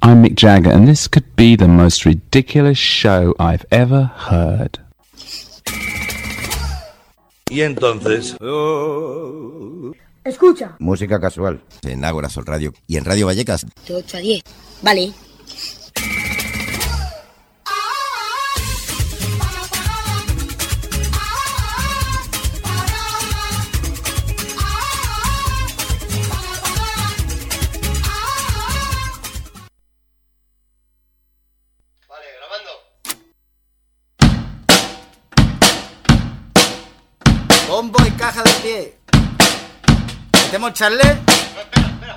I'm Mick Jagger, and this could be the most ridiculous show I've ever heard. Y entonces... Escucha. Música casual. En Ágora Sol Radio y en Radio Vallecas. De 8 a 10. Vale. Bombo y caja de pie. ¿Metemos charle? Espera.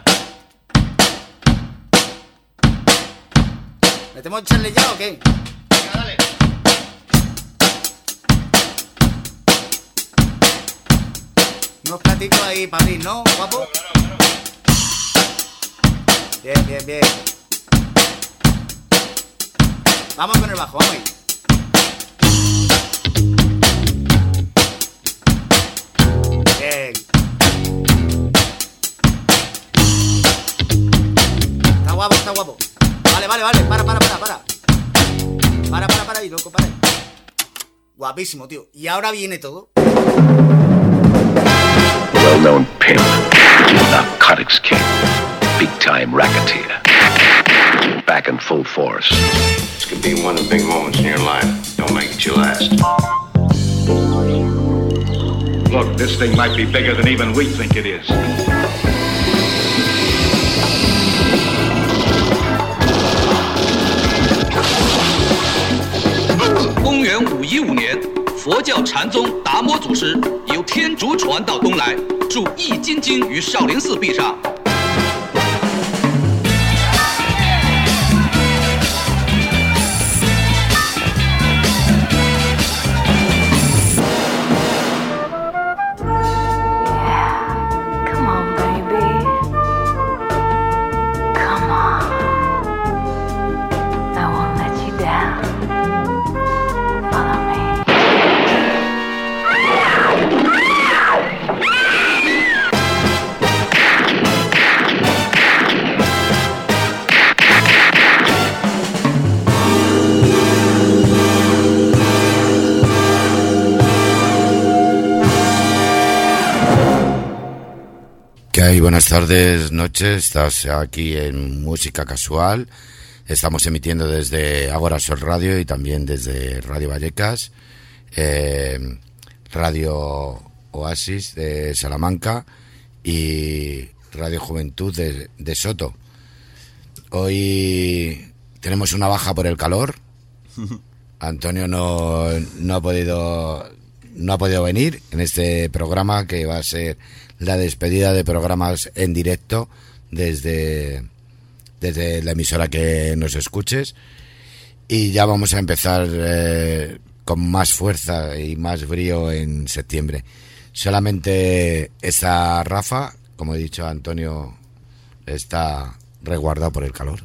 ¿Metemos charle ya o qué? Venga, dale. Unos platitos ahí para abrir, ¿no, guapo? Claro. Bien. Vamos con el bajo, vamos ahí. Bien. Está guapo. Vale. Para ahí, loco, para ahí. Guapísimo, tío. Y ahora viene todo. Well-known pimp, narcotics king, big-time racketeer, back in full force. This could be one of the big moments in your life. Don't make it your last. Look, this thing might be bigger than even we think it is. 公元515年，佛教禅宗达摩祖师由天竺传到东来，著《易筋经》于少林寺壁上。 ¿Qué hay? Buenas tardes, noches. Estás aquí en Música Casual. Estamos emitiendo desde Ágora Sol Radio y también desde Radio Vallecas, Radio Oasis de Salamanca y Radio Juventud de Soto. Hoy tenemos una baja por el calor. Antonio no ha podido venir en este programa, que va a ser la despedida de programas en directo desde la emisora que nos escuches, y ya vamos a empezar con más fuerza y más brío en septiembre. Solamente está Rafa, como he dicho, Antonio está resguardado por el calor.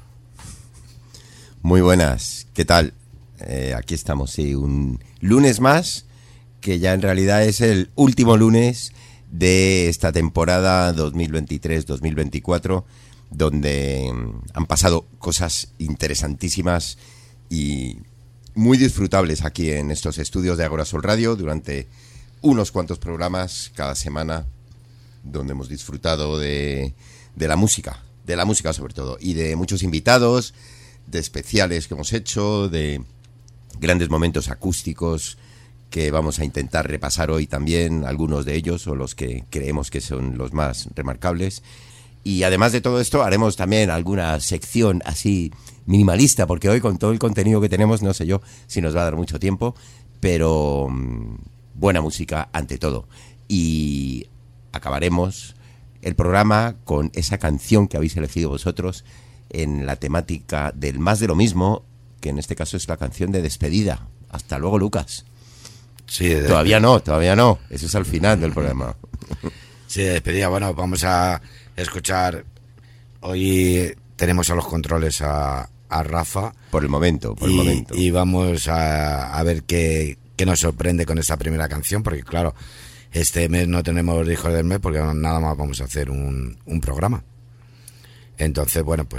Muy buenas, ¿qué tal? Aquí estamos, sí, un lunes más, que ya en realidad es el último lunes de esta temporada 2023-2024, donde han pasado cosas interesantísimas y muy disfrutables aquí en estos estudios de Ágora Sol Radio durante unos cuantos programas cada semana, donde hemos disfrutado de la música sobre todo, y de muchos invitados, de especiales que hemos hecho, de grandes momentos acústicos que vamos a intentar repasar hoy también, algunos de ellos, o los que creemos que son los más remarcables. Y además de todo esto, haremos también alguna sección así minimalista, porque hoy, con todo el contenido que tenemos, no sé yo si nos va a dar mucho tiempo, pero buena música ante todo. Y acabaremos el programa con esa canción que habéis elegido vosotros en la temática del más de lo mismo, que en este caso es la canción de despedida. Hasta luego, Lucas. Sí, todavía no. Eso es al final del programa. Sí, de despedida. Bueno, vamos a escuchar. Hoy tenemos a los controles a Rafa. Por el momento. Y vamos a ver qué nos sorprende con esta primera canción, porque claro, este mes no tenemos discos del mes, porque nada más vamos a hacer un programa. Entonces, bueno, pues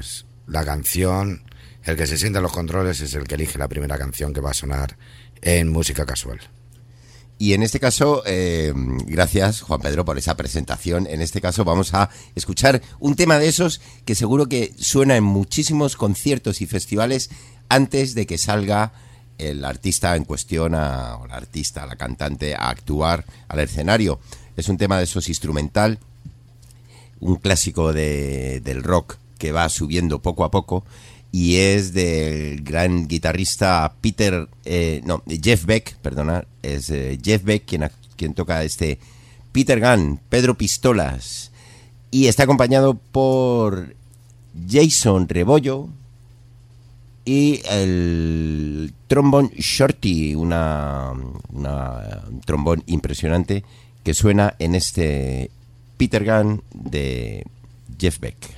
la canción, el que se sienta en los controles es el que elige la primera canción que va a sonar en Música Casual. Y en este caso, gracias Juan Pedro por esa presentación. En este caso vamos a escuchar un tema de esos que seguro que suena en muchísimos conciertos y festivales antes de que salga el artista en cuestión, o la artista, la cantante, a actuar al escenario. Es un tema de esos instrumental, un clásico del rock que va subiendo poco a poco, y es del gran guitarrista Jeff Beck, perdona, es Jeff Beck quien toca Peter Gunn, Pedro Pistolas, y está acompañado por Jason Rebollo y el trombón Shorty, un trombón impresionante que suena en Peter Gunn de Jeff Beck.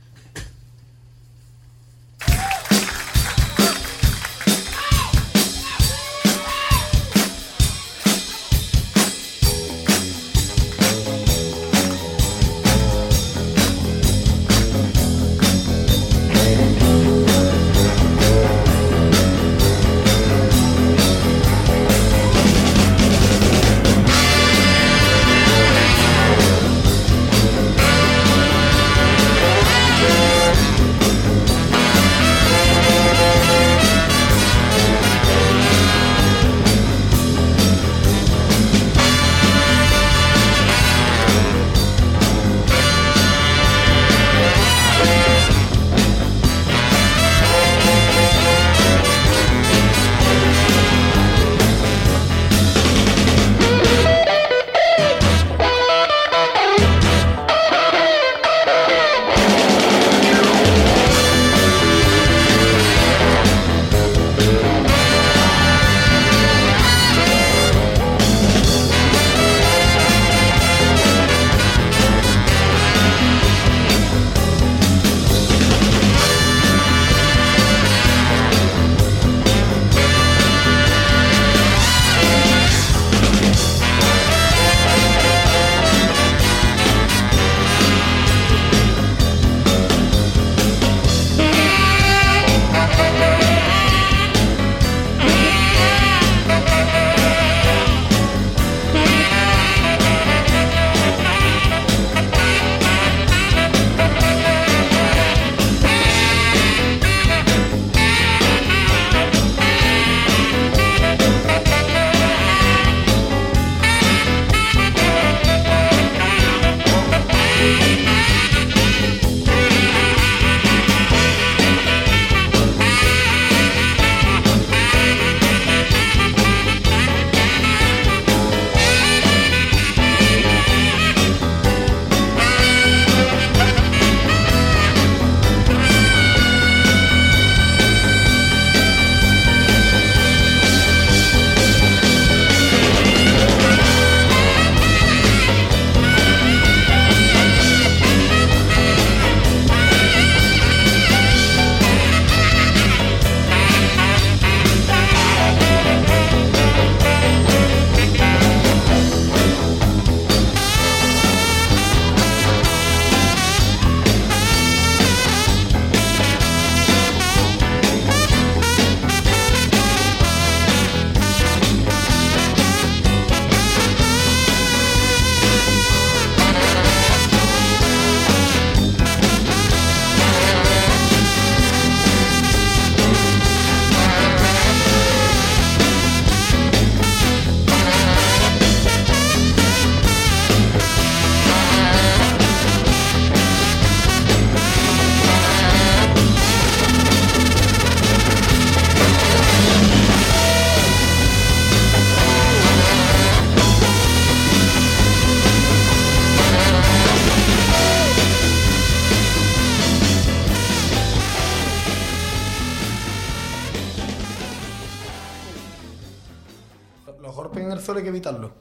Solo hay que evitarlo.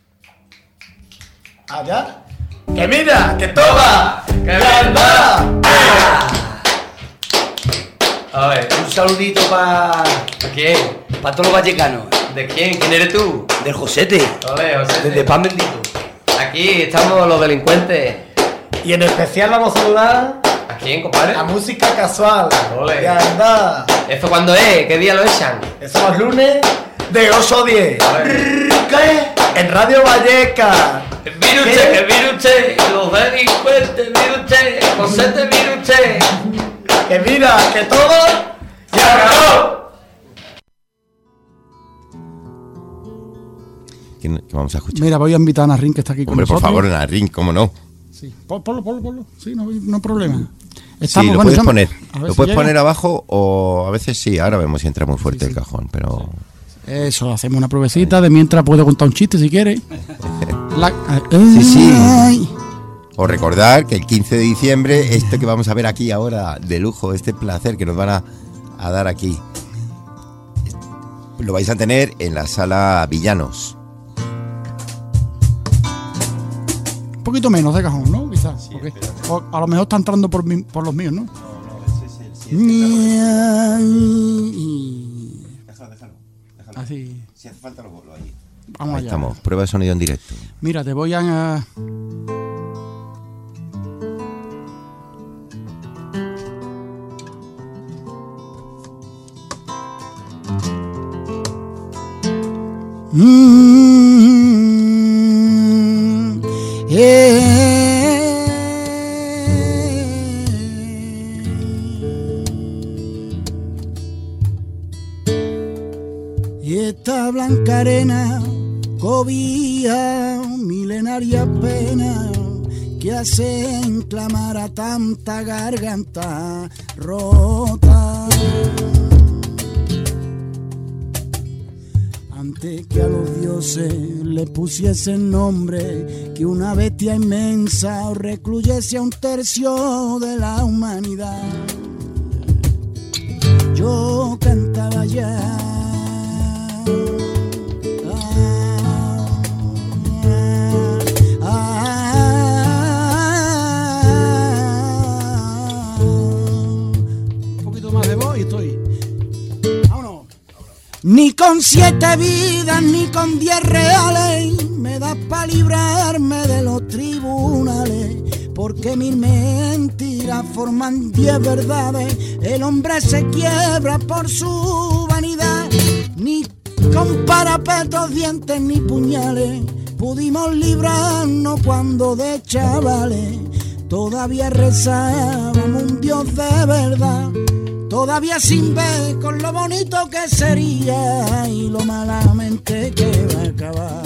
¿Allá? ¡Que mira! ¡Que toma! ¡Que anda! A ver, un saludito para... ¿Para quién? Para todos los vallecanos. ¿De quién? ¿Quién eres tú? Del Josete. Ole, Josete. Desde Pan Bendito. Aquí estamos los delincuentes. Y en especial vamos a saludar ¿A quién, compadre? A música casual. Ole. Y anda. ¿Esto cuándo es? ¿Qué día lo echan? Eso los lunes de 8 a 10. ¿Qué? En Radio Valleca. Mire usted, los delincuentes, mire usted, Josete, mire usted. Que mira, que todo ya acabó. ¿Qué vamos a escuchar? Mira, voy a invitar a Narín, que está aquí con Hombre, por nosotros. favor, Narín, ¿cómo no? Sí, ponlo. Sí, no hay problema. Sí, lo puedes poner. Lo puedes llega. poner abajo o a veces sí. Ahora vemos si entra muy fuerte el cajón, pero... Eso, hacemos una pruebecita de mientras puedo contar un chiste si quiere. Sí. Os recordar que el 15 de diciembre, esto que vamos a ver aquí ahora de lujo, este placer que nos van a dar aquí, lo vais a tener en la sala Villanos. Un poquito menos de cajón, ¿no? Quizás. Sí, o a lo mejor está entrando por los míos, ¿no? No, ese es el Déjalo. Así. Si hace falta lo ahí. Vamos Ahí allá. estamos, prueba de sonido en directo. Mira, te voy a... Y esta blanca arena cobija milenaria pena que hacen clamar a tanta garganta rota. Antes que a los dioses le pusiesen nombre, que una bestia inmensa recluyese a un tercio de la humanidad, yo cantaba ya. Un poquito más de voz y estoy. Vámonos. Ni con 7 vidas ni con 10 reales me das pa' librarme de los tribunales, porque 1000 mentiras forman 10 verdades. El hombre se quiebra por su vanidad. Ni con parapetos, dientes ni puñales pudimos librarnos cuando de chavales todavía rezábamos un Dios de verdad, todavía sin ver con lo bonito que sería y lo malamente que va a acabar.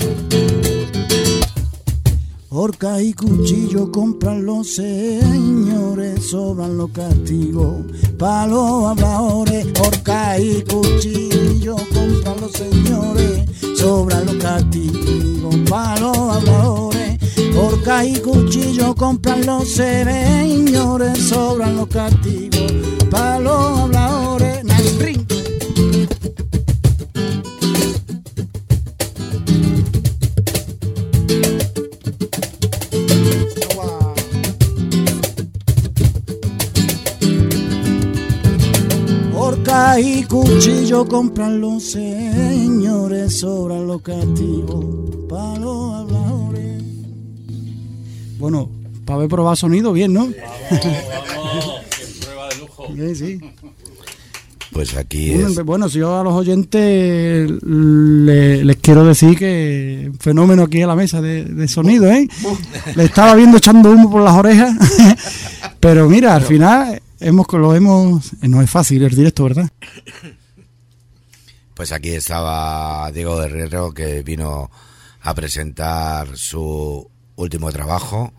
Horca y cuchillo compran los señores, sobran los castigos pa' los habladores. Horca y cuchillo compran los señores, sobran los castigos pa' los habladores. Horca y cuchillo compran los señores, sobran los castigos pa' los habladores. Narín. Horca y cuchillo compran los señores, sobran los castigos para los habladores. Bueno, para haber probado sonido, bien, ¿no? Vamos, que prueba de lujo. Sí. Pues aquí es... Bueno, si yo a los oyentes les quiero decir que un fenómeno aquí a la mesa de sonido, ¿eh? Le estaba viendo echando humo por las orejas, pero mira, al final no es fácil el directo, ¿verdad? Pues aquí estaba Diego Guerrero, que vino a presentar su último trabajo.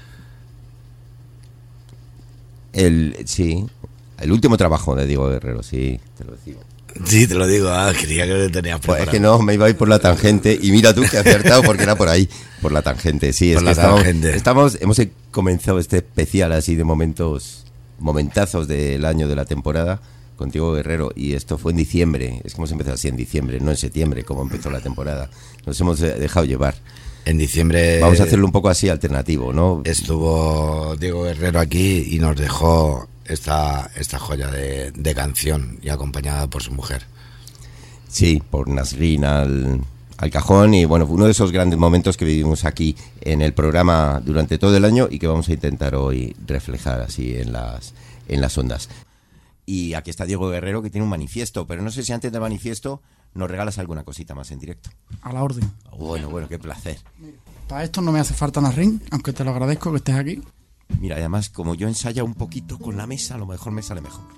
El último trabajo de Diego Guerrero, sí, te lo digo. Sí, te lo digo, quería que lo tenías preparado. Pues es que no, me iba a ir por la tangente y mira tú que he acertado porque era por ahí, por la tangente, sí. Por es la que tangente. hemos comenzado este especial así de momentazos del año de la temporada con Diego Guerrero, y esto fue en diciembre. Es que hemos empezado así en diciembre, no en septiembre como empezó la temporada. Nos hemos dejado llevar. En diciembre vamos a hacerlo un poco así alternativo, ¿no? Estuvo Diego Guerrero aquí y nos dejó esta joya de canción, y acompañada por su mujer. Sí, por Nasrin al al cajón y bueno, uno de esos grandes momentos que vivimos aquí en el programa durante todo el año y que vamos a intentar hoy reflejar así en las ondas. Y aquí está Diego Guerrero, que tiene un manifiesto, pero no sé si antes del manifiesto nos regalas alguna cosita más en directo. A la orden. Bueno, qué placer. Para esto no me hace falta Narrín, aunque te lo agradezco que estés aquí. Mira, además, como yo ensayo un poquito con la mesa, a lo mejor me sale mejor.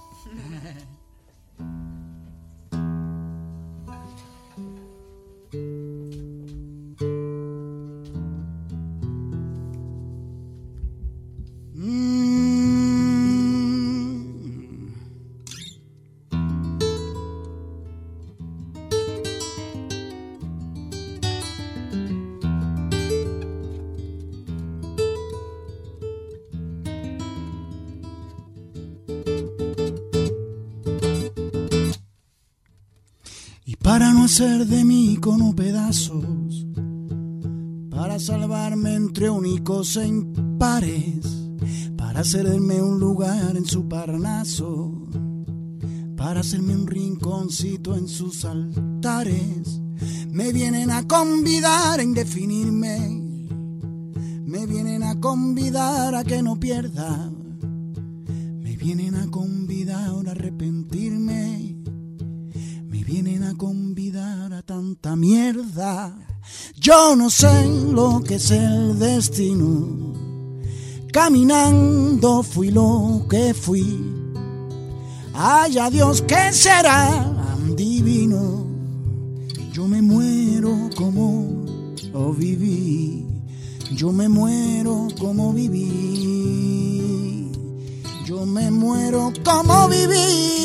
Para no hacer de mí icono pedazos, para salvarme entre únicos e impares, para hacerme un lugar en su Parnaso, para hacerme un rinconcito en sus altares. Me vienen a convidar a indefinirme, me vienen a convidar a que no pierda, me vienen a convidar a arrepentirme. Vienen a convidar a tanta mierda. Yo no sé lo que es el destino. Caminando fui lo que fui. Ay, adiós, ¿qué será divino? Yo me muero como viví. Yo me muero como viví. Yo me muero como viví.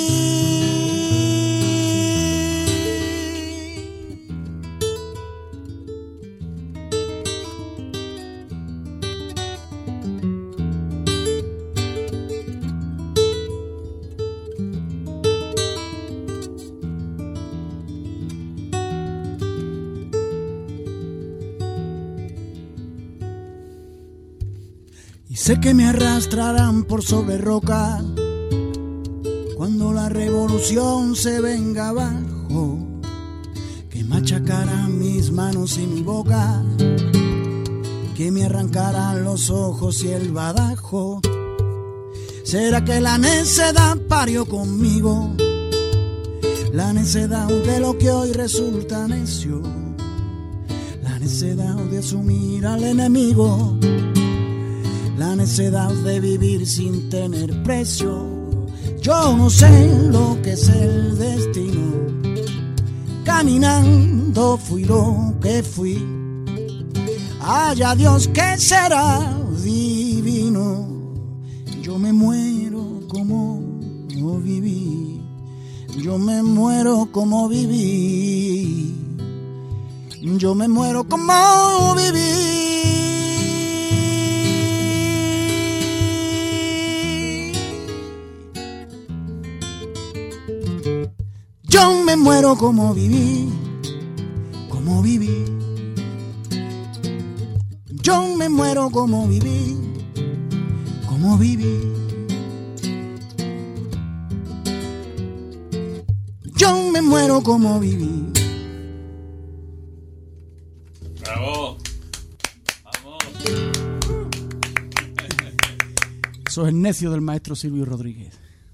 Sé que me arrastrarán por sobre roca cuando la revolución se venga abajo, que machacarán mis manos y mi boca, que me arrancarán los ojos y el badajo. ¿Será que la necedad parió conmigo? La necedad de lo que hoy resulta necio, la necedad de asumir al enemigo, la necedad de vivir sin tener precio. Yo no sé lo que es el destino. Caminando fui lo que fui. Ay, adiós, ¿qué será divino? Yo me muero como viví. Yo me muero como viví. Yo me muero como viví. Yo me muero como viví, como viví. Yo me muero como viví, como viví. Yo me muero como viví. ¡Bravo! ¡Vamos! Eso es el necio del maestro Silvio Rodríguez.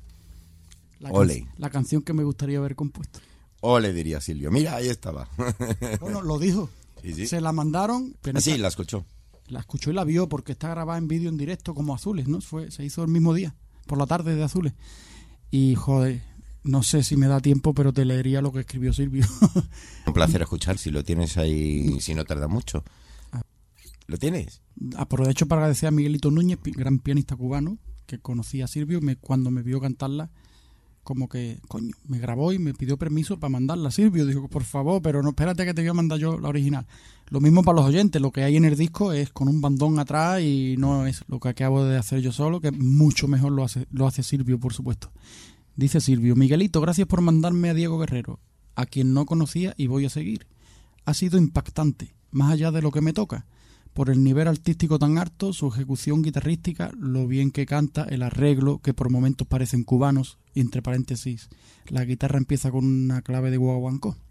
La canción que me gustaría haber compuesto. Ole, diría Silvio. Mira, ahí estaba. Bueno, lo dijo. Sí. Se la mandaron. Pero sí, la escuchó. La escuchó y la vio porque está grabada en vídeo en directo como Azules, ¿no? Se hizo el mismo día, por la tarde de Azules. Y, joder, no sé si me da tiempo, pero te leería lo que escribió Silvio. Un placer escuchar, si lo tienes ahí, si no tarda mucho. ¿Lo tienes? Aprovecho para agradecer a Miguelito Núñez, gran pianista cubano, que conocí a Silvio, cuando me vio cantarla, como que, coño, me grabó y me pidió permiso para mandarla a Silvio. Dijo, por favor, pero no, espérate que te voy a mandar yo la original. Lo mismo para los oyentes, lo que hay en el disco es con un bandón atrás y no es lo que acabo de hacer yo solo, que mucho mejor lo hace Silvio, por supuesto. Dice Silvio: Miguelito, gracias por mandarme a Diego Guerrero, a quien no conocía y voy a seguir. Ha sido impactante, más allá de lo que me toca, por el nivel artístico tan alto, su ejecución guitarrística, lo bien que canta, el arreglo, que por momentos parecen cubanos, y entre paréntesis, la guitarra empieza con una clave de guaguancó.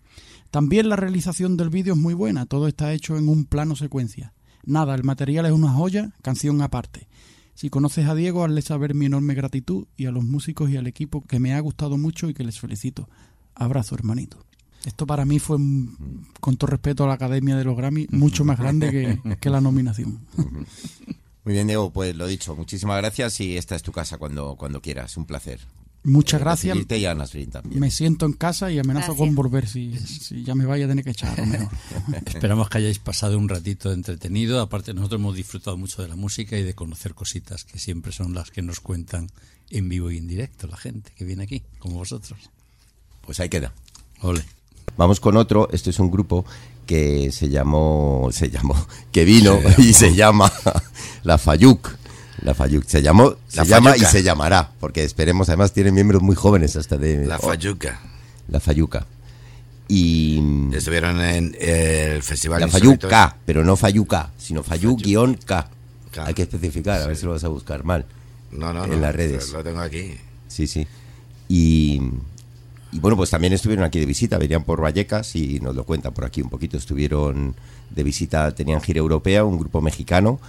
También la realización del vídeo es muy buena, todo está hecho en un plano secuencia. Nada, el material es una joya, canción aparte. Si conoces a Diego, hazle saber mi enorme gratitud y a los músicos y al equipo que me ha gustado mucho y que les felicito. Abrazo, hermanito. Esto para mí fue, con todo respeto a la Academia de los Grammy, mucho más grande que la nominación. Muy bien, Diego, pues lo dicho, muchísimas gracias y esta es tu casa cuando quieras, un placer. Muchas gracias. Y a Nasrin también. Me siento en casa y amenazo con volver si ya me vaya a tener que echar. O mejor. Esperamos que hayáis pasado un ratito entretenido. Aparte, nosotros hemos disfrutado mucho de la música y de conocer cositas que siempre son las que nos cuentan en vivo y en directo la gente que viene aquí, como vosotros. Pues ahí queda. Ole. Vamos con otro. Este es un grupo que que vino y se llama La Fayuc. La Fayuc se llama y se llamará, porque esperemos, además tiene miembros muy jóvenes hasta de... La Fayuca. La Fayuca. Y... estuvieron en el festival... La Fayuca, pero no Fayuca, sino Fayuc-K. Hay que especificar, a ver si lo vas a buscar mal. No, en las redes. Lo tengo aquí. Sí. Y bueno, pues también estuvieron aquí de visita, venían por Vallecas y nos lo cuentan por aquí un poquito. Estuvieron de visita, tenían gira europea, un grupo mexicano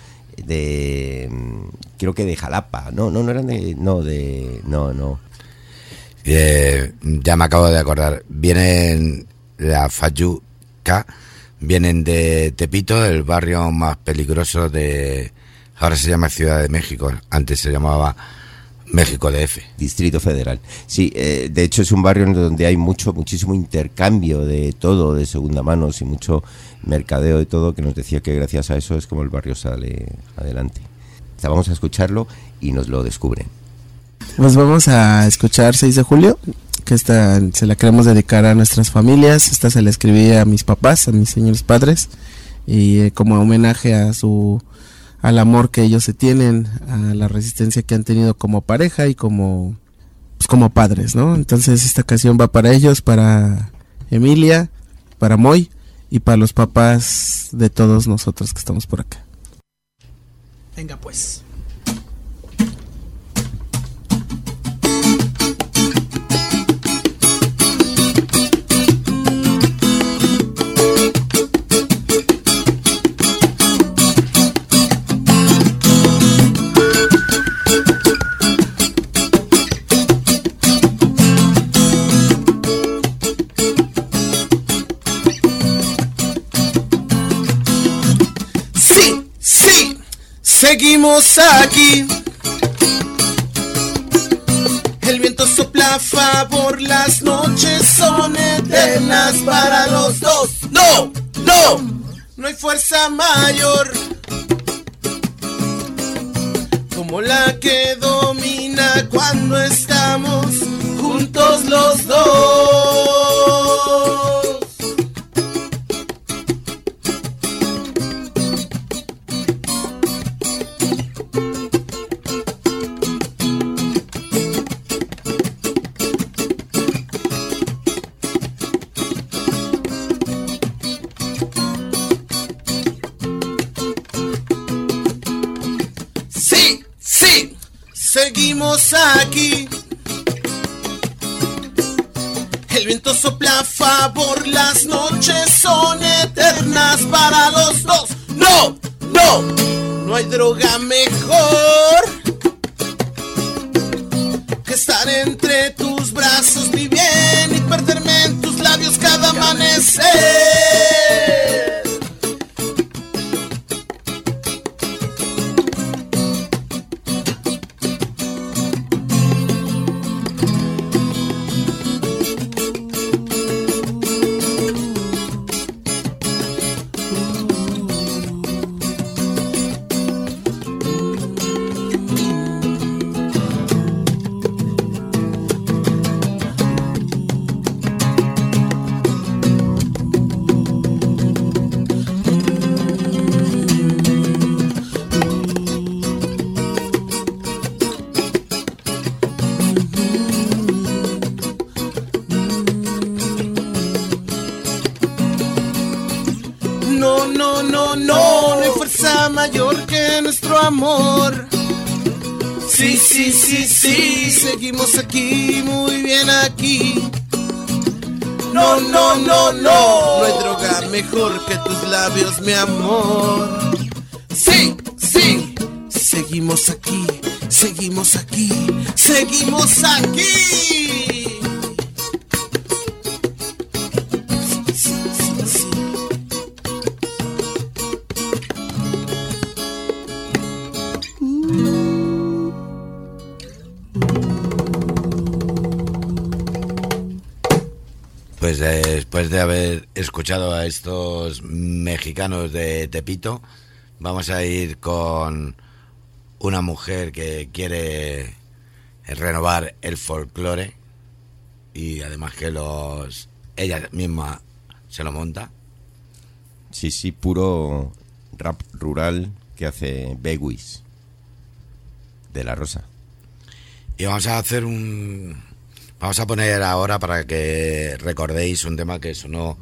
creo que de Jalapa, no ya me acabo de acordar, vienen la Fayuca, vienen de Tepito, el barrio más peligroso de, ahora se llama Ciudad de México, antes se llamaba México DF. Distrito Federal. Sí, de hecho es un barrio donde hay muchísimo intercambio de todo, de segunda mano y mucho mercadeo de todo, que nos decía que gracias a eso es como el barrio sale adelante. Vamos a escucharlo y nos lo descubren. Pues vamos a escuchar 6 de julio, que esta se la queremos dedicar a nuestras familias. Esta se la escribí a mis papás, a mis señores padres, y como homenaje al amor que ellos se tienen, a la resistencia que han tenido como pareja y como padres, ¿no? Entonces esta canción va para ellos, para Emilia, para Moy y para los papás de todos nosotros que estamos por acá. Venga pues. Seguimos aquí. El viento sopla a favor, las noches son eternas para los dos. No, no hay fuerza mayor como la que domina cuando estamos juntos los dos. Seguimos aquí. El viento sopla a favor, las noches son eternas para los dos. No, no hay droga mejor que estar entre tus brazos, mi bien, y perderme en tus labios cada amanecer. No hay fuerza mayor que nuestro amor. Sí, seguimos aquí, muy bien aquí. no, no, no, no. No hay droga mejor que tus labios, mi amor. Sí, sí. Seguimos aquí, seguimos aquí, seguimos aquí. Pues después de haber escuchado a estos mexicanos de Tepito, vamos a ir con una mujer que quiere renovar el folclore y además que ella misma se lo monta. Sí, sí, puro rap rural que hace Bewis de La Rosa. Y vamos a hacer vamos a poner ahora para que recordéis un tema que sonó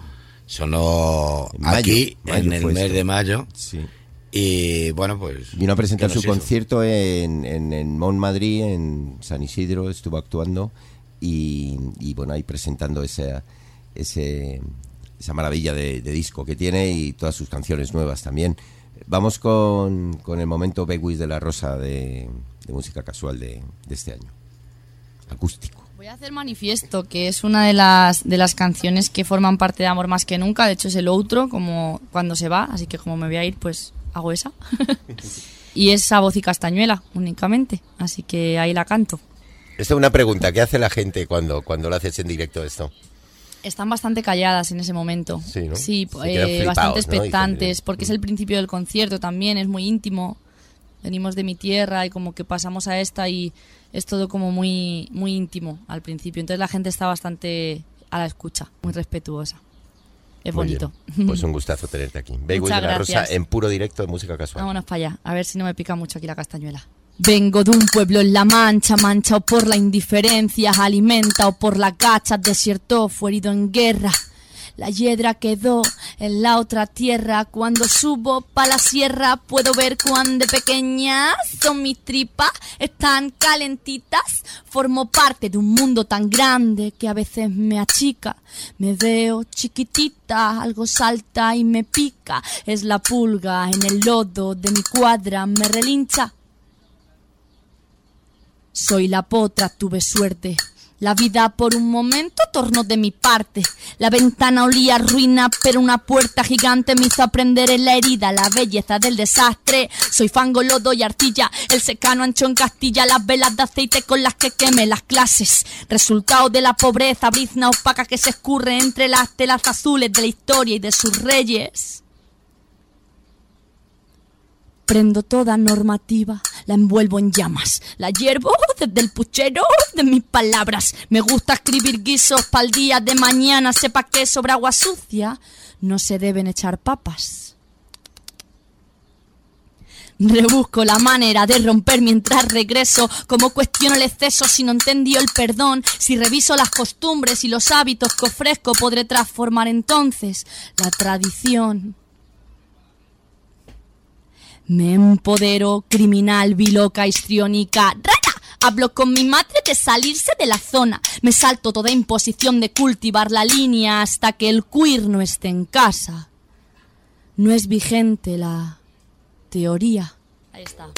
aquí en el mes de mayo. Sí. Y bueno, pues vino a presentar su concierto en Mont Madrid, en San Isidro, estuvo actuando y bueno, ahí presentando esa maravilla de disco que tiene y todas sus canciones nuevas también. Vamos con el momento Bewis de La Rosa de música casual de este año, acústico. Voy a hacer Manifiesto, que es una de las canciones que forman parte de Amor Más Que Nunca. De hecho es el outro, como cuando se va, así que como me voy a ir, pues hago esa. Y es a voz y castañuela únicamente, así que ahí la canto. Esta es una pregunta, ¿qué hace la gente cuando lo haces en directo esto? Están bastante calladas en ese momento. Sí, ¿no? Sí, flipados, bastante ¿no? expectantes, porque es el principio del concierto también, es muy íntimo. Venimos de mi tierra y como que pasamos a esta y es todo como muy, muy íntimo al principio. Entonces la gente está bastante a la escucha, muy respetuosa. Es muy bonito. Bien. Pues un gustazo tenerte aquí. Bewis de La Rosa en puro directo de música casual. Vámonos para allá, a ver si no me pica mucho aquí la castañuela. Vengo de un pueblo en La Mancha, manchado por la indiferencia, alimentado por la cacha, desierto, fue herido en guerra. La hiedra quedó en la otra tierra. Cuando subo pa' la sierra puedo ver cuán de pequeñas son mis tripas. Están calentitas. Formo parte de un mundo tan grande que a veces me achica. Me veo chiquitita, algo salta y me pica. Es la pulga en el lodo de mi cuadra, me relincha. Soy la potra, tuve suerte. La vida por un momento tornó de mi parte. La ventana olía a ruina, pero una puerta gigante me hizo aprender en la herida la belleza del desastre. Soy fango, lodo y arcilla, el secano ancho en Castilla, las velas de aceite con las que quemé las clases. Resultado de la pobreza, brizna opaca que se escurre entre las telas azules de la historia y de sus reyes. Prendo toda normativa, la envuelvo en llamas, la hiervo desde el puchero de mis palabras. Me gusta escribir guisos pa'l día de mañana, sepa que sobre agua sucia no se deben echar papas. Rebusco la manera de romper mientras regreso, como cuestiono el exceso si no entendió el perdón. Si reviso las costumbres y los hábitos que ofrezco, podré transformar entonces la tradición. Me empodero, criminal, biloca, histriónica, rara. Hablo con mi madre de salirse de la zona. Me salto toda imposición de cultivar la línea hasta que el queer no esté en casa. No es vigente la teoría. Ahí está.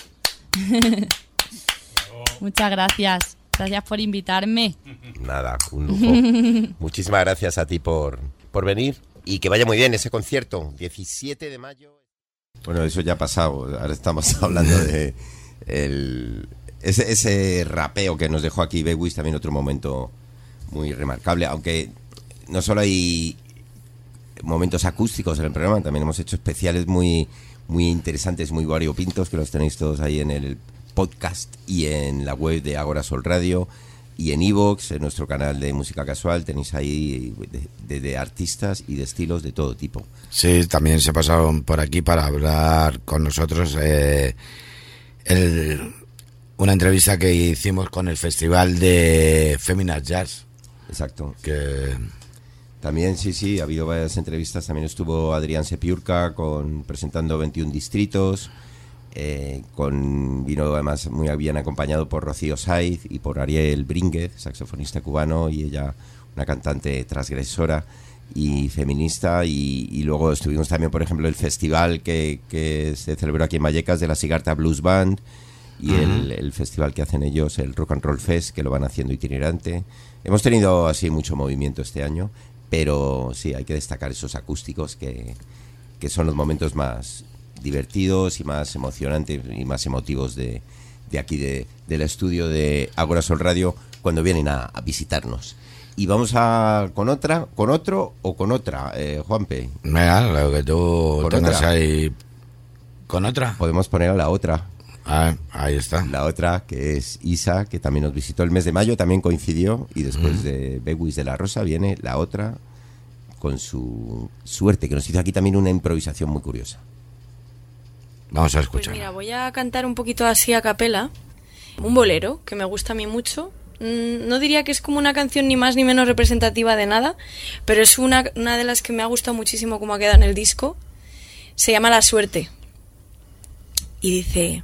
Muchas gracias. Gracias por invitarme. Nada, un lujo. Muchísimas gracias a ti por venir y que vaya muy bien ese concierto. 17 de mayo. Bueno, eso ya ha pasado. Ahora estamos hablando de ese rapeo que nos dejó aquí Bewis, también otro momento muy remarcable. Aunque no solo hay momentos acústicos en el programa, también hemos hecho especiales muy, muy interesantes, muy variopintos, que los tenéis todos ahí en el podcast y en la web de Agora Sol Radio y en iVoox, en nuestro canal de música casual. Tenéis ahí de artistas y de estilos de todo tipo. Sí, también se pasaron por aquí para hablar con nosotros una entrevista que hicimos con el Festival de Feminist Jazz. Exacto. Que también, sí, ha habido varias entrevistas. También estuvo Adrián Sepiurca presentando 21 distritos. Vino además muy bien acompañado por Rocío Saiz y por Ariel Brínguez, saxofonista cubano, y ella una cantante transgresora y feminista, y luego estuvimos también, por ejemplo, el festival que se celebró aquí en Vallecas de la Sigarta Blues Band, y el festival que hacen ellos, el Rock and Roll Fest, que lo van haciendo itinerante. Hemos tenido así mucho movimiento este año, pero sí, hay que destacar esos acústicos que son los momentos más divertidos y más emocionantes y más emotivos de aquí, del estudio de Agora Sol Radio, cuando vienen a visitarnos. Y vamos con otro o con otra, Juanpe. Mira, lo que tú tengas otra. Ahí. ¿Con otra? Podemos poner a la otra. Ah, ahí está. La otra, que es Isa, que también nos visitó el mes de mayo, también coincidió, y después de Bewis de la Rosa viene la otra con su suerte, que nos hizo aquí también una improvisación muy curiosa. Vamos a escuchar. Pues mira, voy a cantar un poquito así a capela, un bolero que me gusta a mí mucho. No diría que es como una canción ni más ni menos representativa de nada, pero es una de las que me ha gustado muchísimo cómo ha quedado en el disco. Se llama La Suerte. Y dice: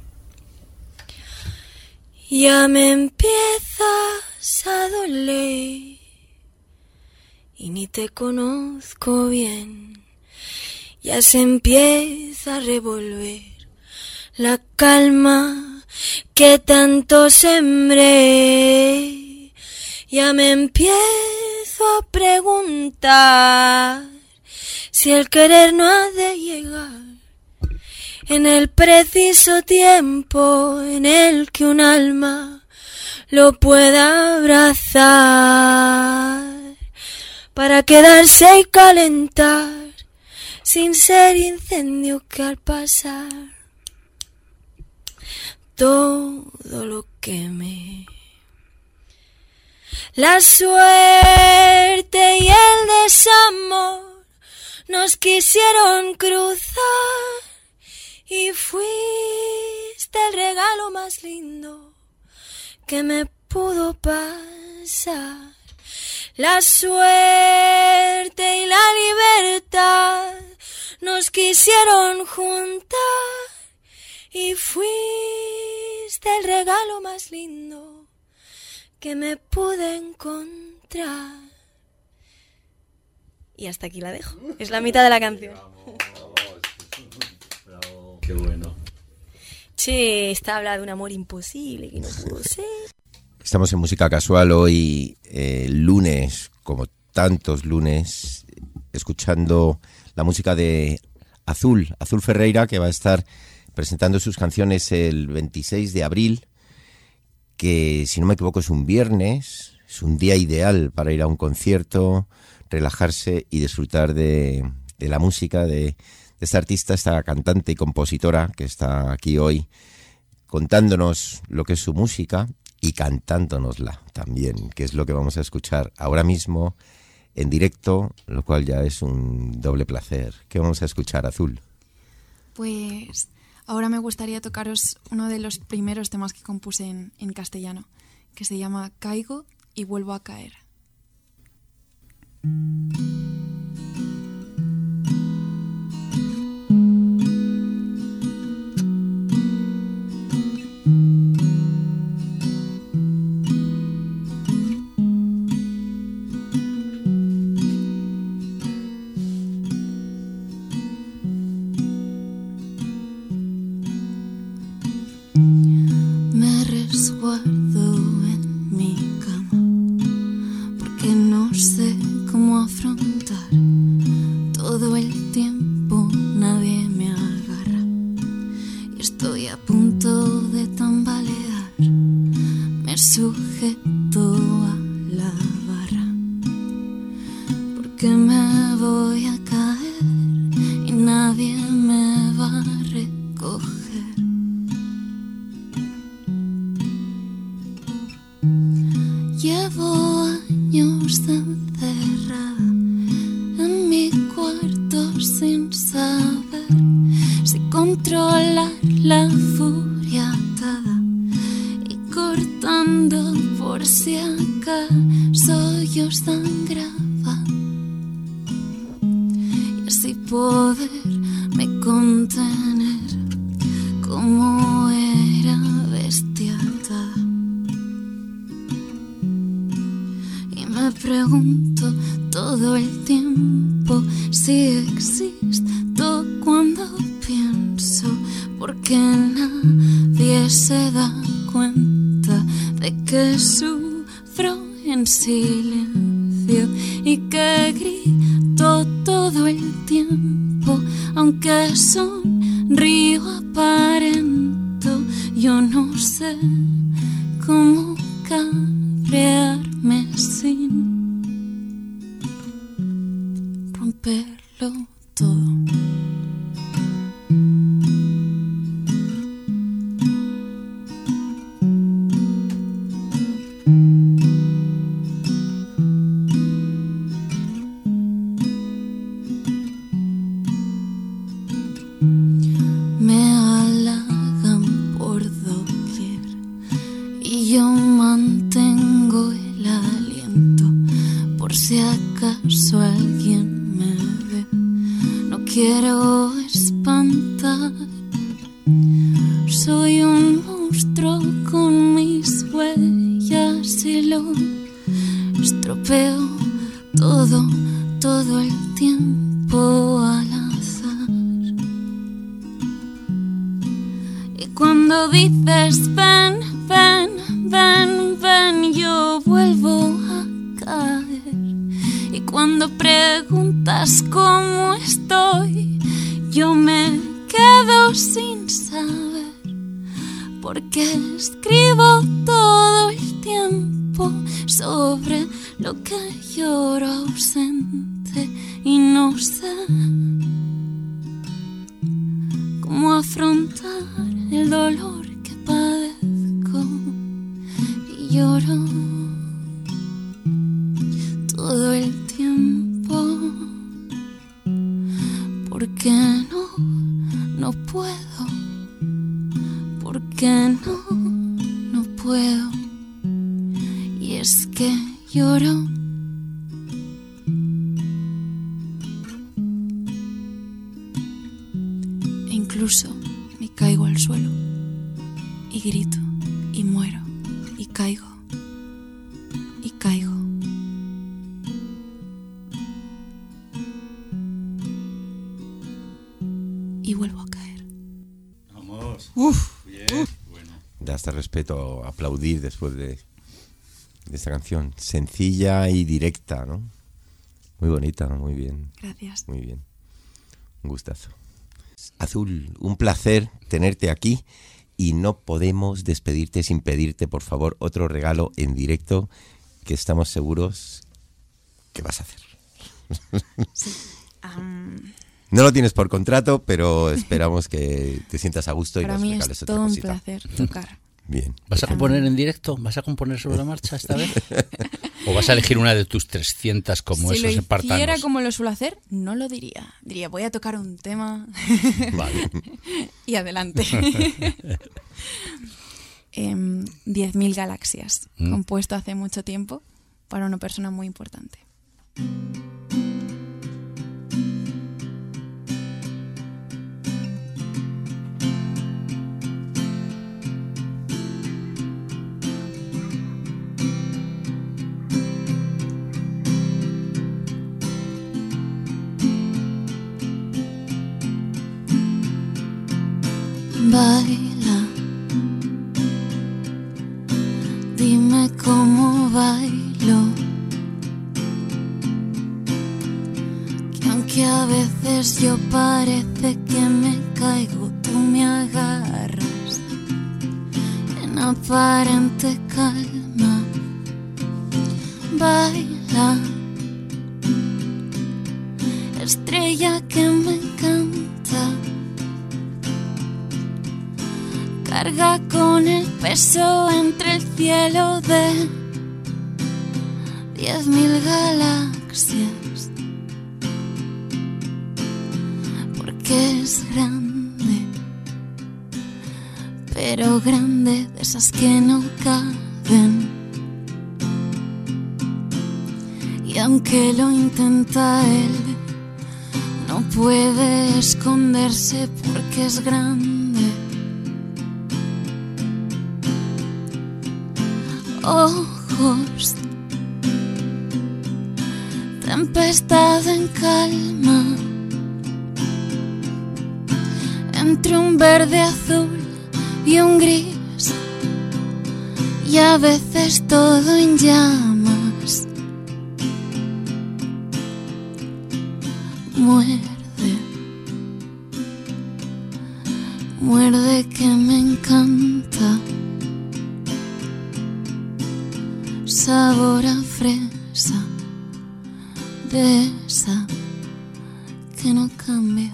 ya me empiezas a doler y ni te conozco bien. Ya se empieza a revolver la calma que tanto sembré. Ya me empiezo a preguntar si el querer no ha de llegar en el preciso tiempo en el que un alma lo pueda abrazar, para quedarse y calentar sin ser incendio que al pasar todo lo queme. La suerte y el desamor nos quisieron cruzar y fuiste el regalo más lindo que me pudo pasar. La suerte y la libertad nos quisieron juntar y fuiste el regalo más lindo que me pude encontrar. Y hasta aquí la dejo. Es la mitad de la canción. Qué bueno. Che, esta habla de un amor imposible que no pudo ser. Estamos en Música Casual hoy, lunes, como tantos lunes, escuchando la música de Azul Ferreira, que va a estar presentando sus canciones el 26 de abril, que si no me equivoco es un viernes, es un día ideal para ir a un concierto, relajarse y disfrutar de la música de esta artista, esta cantante y compositora que está aquí hoy contándonos lo que es su música y cantándonosla también, que es lo que vamos a escuchar ahora mismo en directo, lo cual ya es un doble placer. ¿Qué vamos a escuchar, Azul? Pues ahora me gustaría tocaros uno de los primeros temas que compuse en castellano, que se llama Caigo y vuelvo a caer. Me resguardo en mi cama porque no sé cómo afrontar todo el tiempo, nadie me agarra y estoy a punto de tambalear, me sujeto a la barra porque me voy a caer y nadie me va a recoger. Llevo años encerrada en mi cuarto sin saber si controlar la furia atada y cortando por si acaso yo sangraba y así poderme contener como era bestia atada. Me pregunto todo el tiempo si existo cuando pienso, porque nadie se da cuenta de que sufro en silencio y que grito todo el tiempo, aunque sonrío aparento. Yo no sé cómo cabrearme sin romperlo todo. Todo el tiempo al azar. Y cuando dices ven, ven, ven, ven, yo vuelvo a caer. Y cuando preguntas cómo estoy, yo me quedo sin saber, porque escribo todo el tiempo sobre lo que lloro ausente y no sé cómo afrontar el dolor que padezco y lloro todo el tiempo, porque no puedo, porque no puedo, y es que lloro. E incluso me caigo al suelo y grito y muero y caigo y caigo. Y vuelvo a caer. Vamos. Bien. Bueno. Da hasta respeto aplaudir después de esta canción, sencilla y directa, ¿no? Muy bonita, muy bien. Gracias. Muy bien. Un gustazo. Azul, un placer tenerte aquí y no podemos despedirte sin pedirte, por favor, otro regalo en directo que estamos seguros que vas a hacer. Sí. No lo tienes por contrato, pero esperamos que te sientas a gusto y para nos mí regales es otra todo un cosita. placer tocar. Bien. ¿Vas a componer en directo? ¿Vas a componer sobre la marcha esta vez? ¿O vas a elegir una de tus 300 como si esos lo espartanos? hiciera como lo suelo hacer, no lo diría. Diría, voy a tocar un tema Vale. y adelante. 10.000 galaxias, compuesto hace mucho tiempo para una persona muy importante. Baila, dime cómo bailo, que aunque a veces yo parece que me caigo, tú me agarras en aparente calma. Baila, estrella que me encanta, carga con el peso entre el cielo de 10.000 galaxias, porque es grande, pero grande de esas que no caben, y aunque lo intenta él, no puede esconderse porque es grande. Ojos estado en calma entre un verde azul y un gris, y a veces todo en llamas. Muerde que me encanta, sabor a fresa, de esa que no cambia.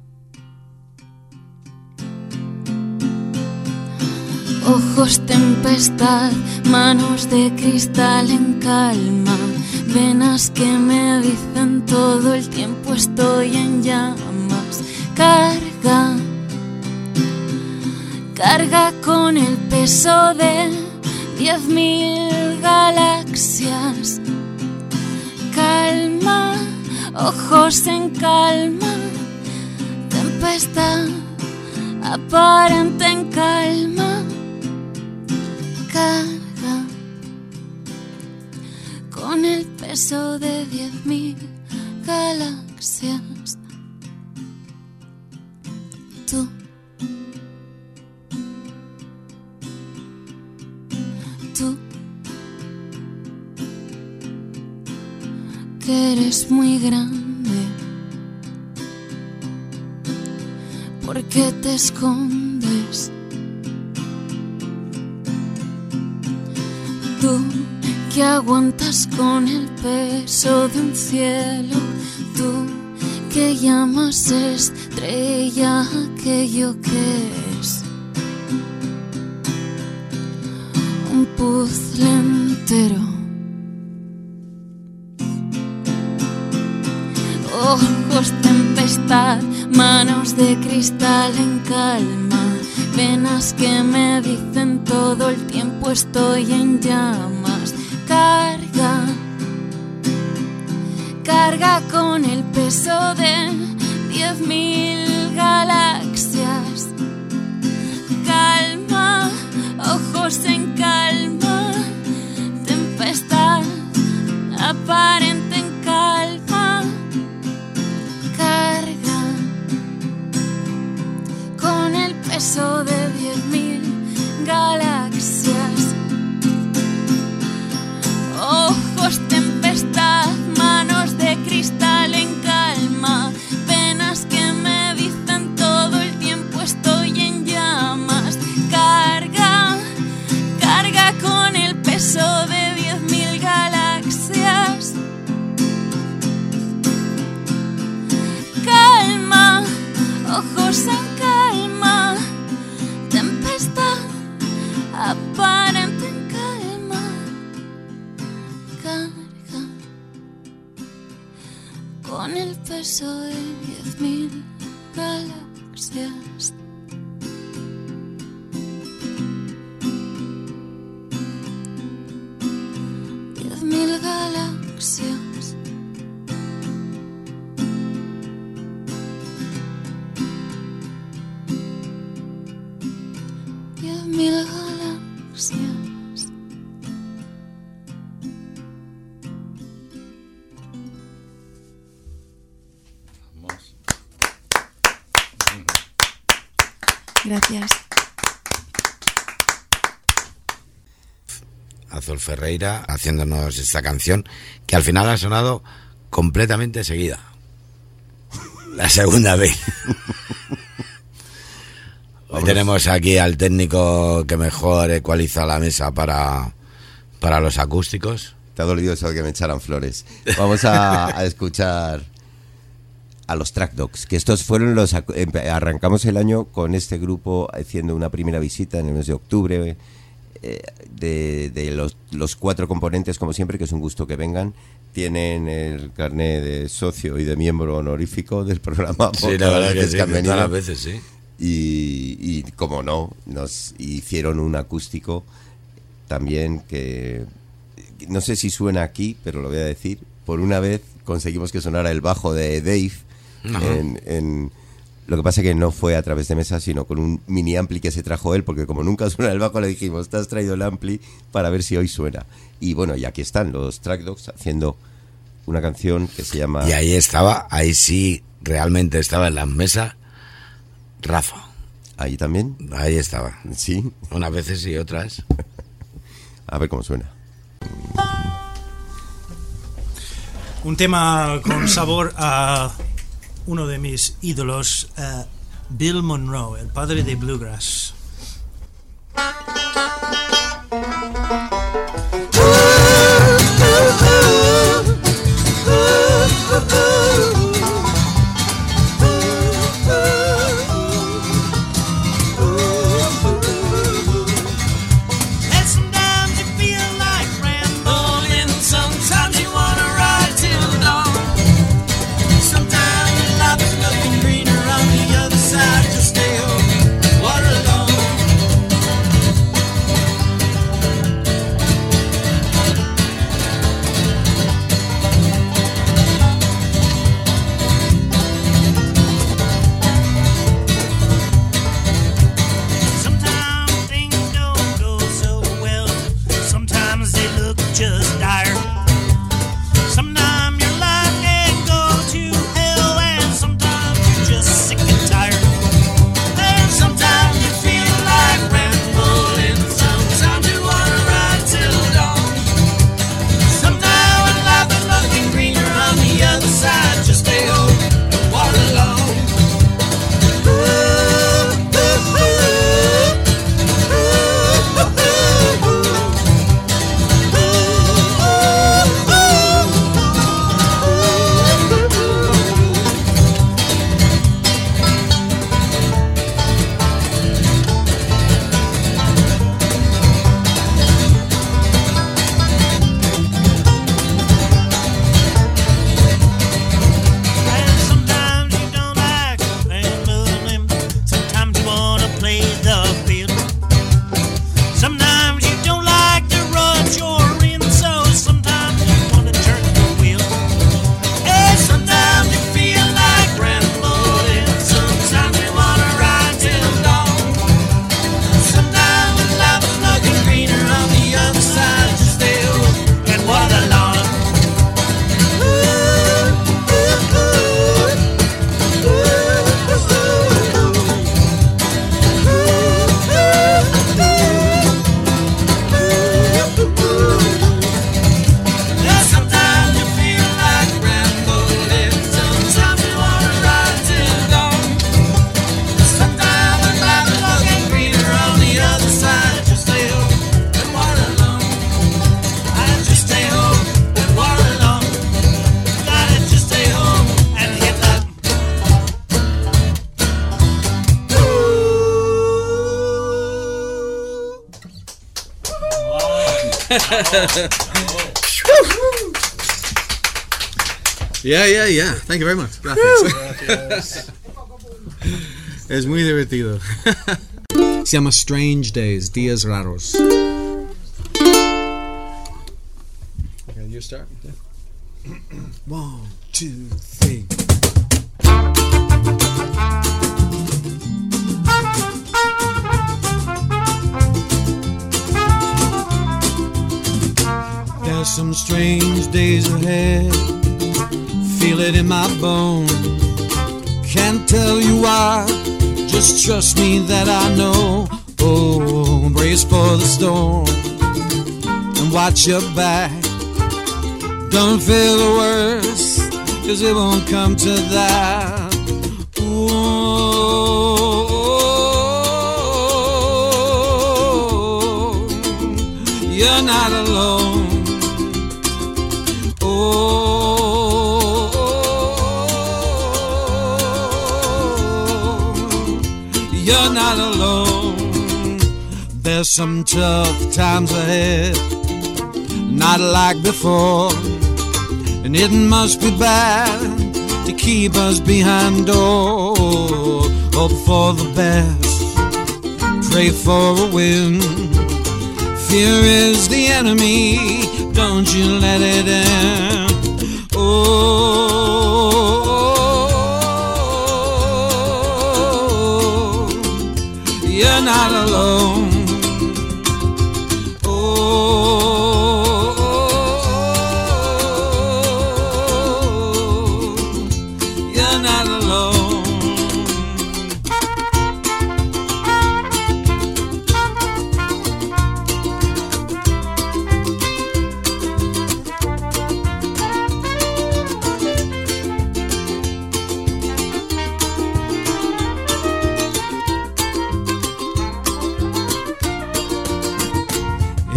Ojos tempestad, manos de cristal en calma, venas que me dicen todo el tiempo estoy en llamas. Carga con el peso de 10.000 galaxias. Calma, ojos en calma, tempestad aparente en calma. Carga con el peso de 10.000 galaxias. Tú que eres muy grande, ¿por qué te escondes? Tú que aguantas con el peso de un cielo, tú que llamas estrella aquello que es un puzzle entero. Ojos tempestad, manos de cristal en calma, venas que me dicen todo el tiempo estoy en llamas. Carga con el peso de 10.000 galaxias. Calma, ojos en calma, tempestad aparente en calma. Carga con el peso de 10.000 galaxias. Ojos tempestad, manos de cristal en calma, venas que me dicen todo el tiempo estoy en llamas. Carga con el peso de 10.000 galaxias. Calma, ojos en calma, tempestad aparente en calma. Carga con el peso de 10.000 galaxias. Mil galaxias. Mil galaxias. Gracias. Azul Ferreira haciéndonos esta canción que al final ha sonado completamente seguida. La segunda vez. Hoy tenemos aquí al técnico que mejor ecualiza la mesa para los acústicos. Te ha dolido eso de que me echaran flores. Vamos a escuchar a los Track Dogs, que estos fueron los... Arrancamos el año con este grupo haciendo una primera visita en el mes de octubre, de los 4 componentes, como siempre, que es un gusto que vengan. Tienen el carnet de socio y de miembro honorífico del programa. Sí, la verdad que sí, todas las veces, sí. Y como no, nos hicieron un acústico también que no sé si suena aquí, pero lo voy a decir. Por una vez conseguimos que sonara el bajo de Dave. Lo que pasa es que no fue a través de mesa, sino con un mini ampli que se trajo él, porque como nunca suena el bajo, le dijimos, te has traído el ampli para ver si hoy suena. Y bueno, y aquí están los Track Dogs haciendo una canción que se llama... Y ahí sí, realmente estaba en las mesas Rafa. ¿Ahí también? Ahí estaba. Sí. Unas veces y otras. A ver cómo suena. Un tema con sabor a uno de mis ídolos, Bill Monroe, el padre de Bluegrass. Yeah. Thank you very much. Gracias. Es muy divertido. Se llama Strange Days, Días Raros. Okay, you start. Yeah. 1, 2, 3. There's some strange days ahead. Feel it in my bones. Can't tell you why. Just trust me that I know. Oh, brace for the storm and watch your back. Don't feel the worst, 'cause it won't come to that. Oh, you're not alone. You're not alone. There's some tough times ahead, not like before, and it must be bad to keep us behind doors. Hope for the best, pray for a win. Fear is the enemy, don't you let it in. Oh, you're not alone. Oh,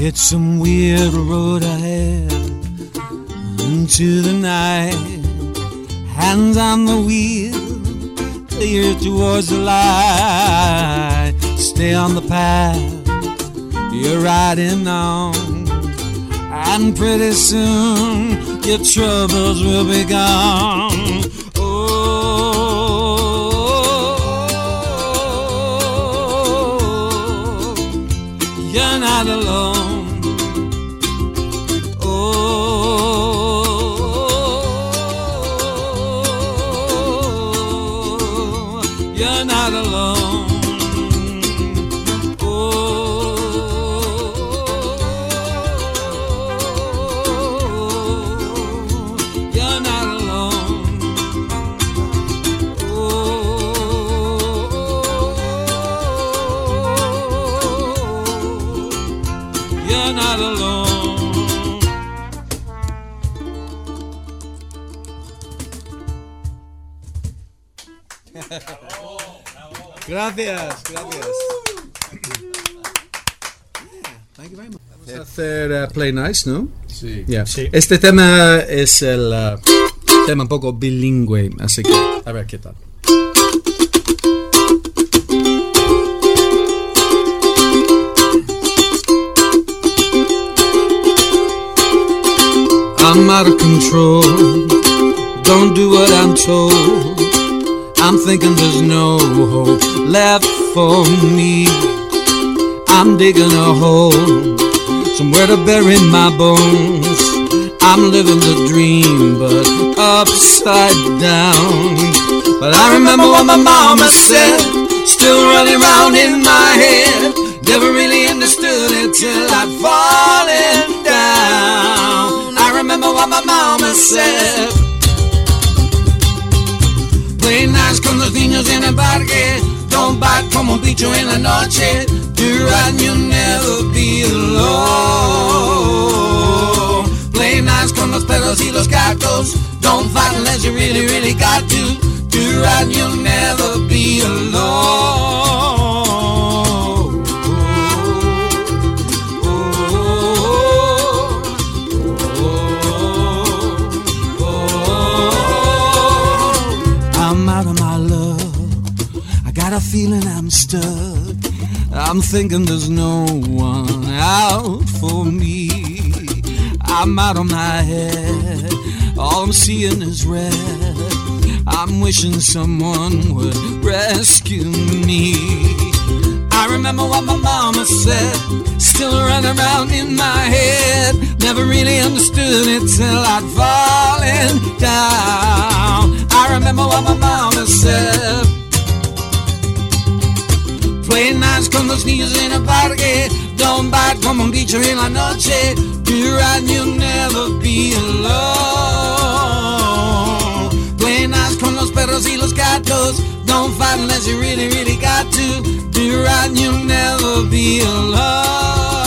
It's some weird road ahead into the night. Hands on the wheel, clear towards the light. Stay on the path you're riding on, and pretty soon your troubles will be gone. Oh, you're not alone. Oh, you're not alone. Gracias, gracias. Thank you very much. Vamos a hacer Play Nice, ¿no? Sí. Yeah. Sí. Este tema es el tema un poco bilingüe, así que a ver qué tal. I'm out of control, don't do what I'm told. I'm thinking there's no hope left for me. I'm digging a hole, somewhere to bury my bones. I'm living the dream, but upside down. But I remember what my mama said, still running around in my head. Never really understood it till I'd fallen down. I remember what my mama said. Play nice con los niños en el parque. Don't bite como un bicho en la noche. Do right and you'll never be alone. Play nice con los perros y los gatos. Don't fight unless you really, really got to. Do right and you'll never be alone. I'm out of my love, I got a feeling I'm stuck. I'm thinking there's no one out for me. I'm out of my head, all I'm seeing is red. I'm wishing someone would rescue me. I remember what my mama said, still running around in my head. Never really understood it till I'd fallen down. I remember what my mama said. Play nice con los niños en el parque. Don't bite como un bicho en la noche. Do right and you'll never be alone. Play nice con los perros y los gatos. Don't fight unless you really, really got to. Do right and you'll never be alone.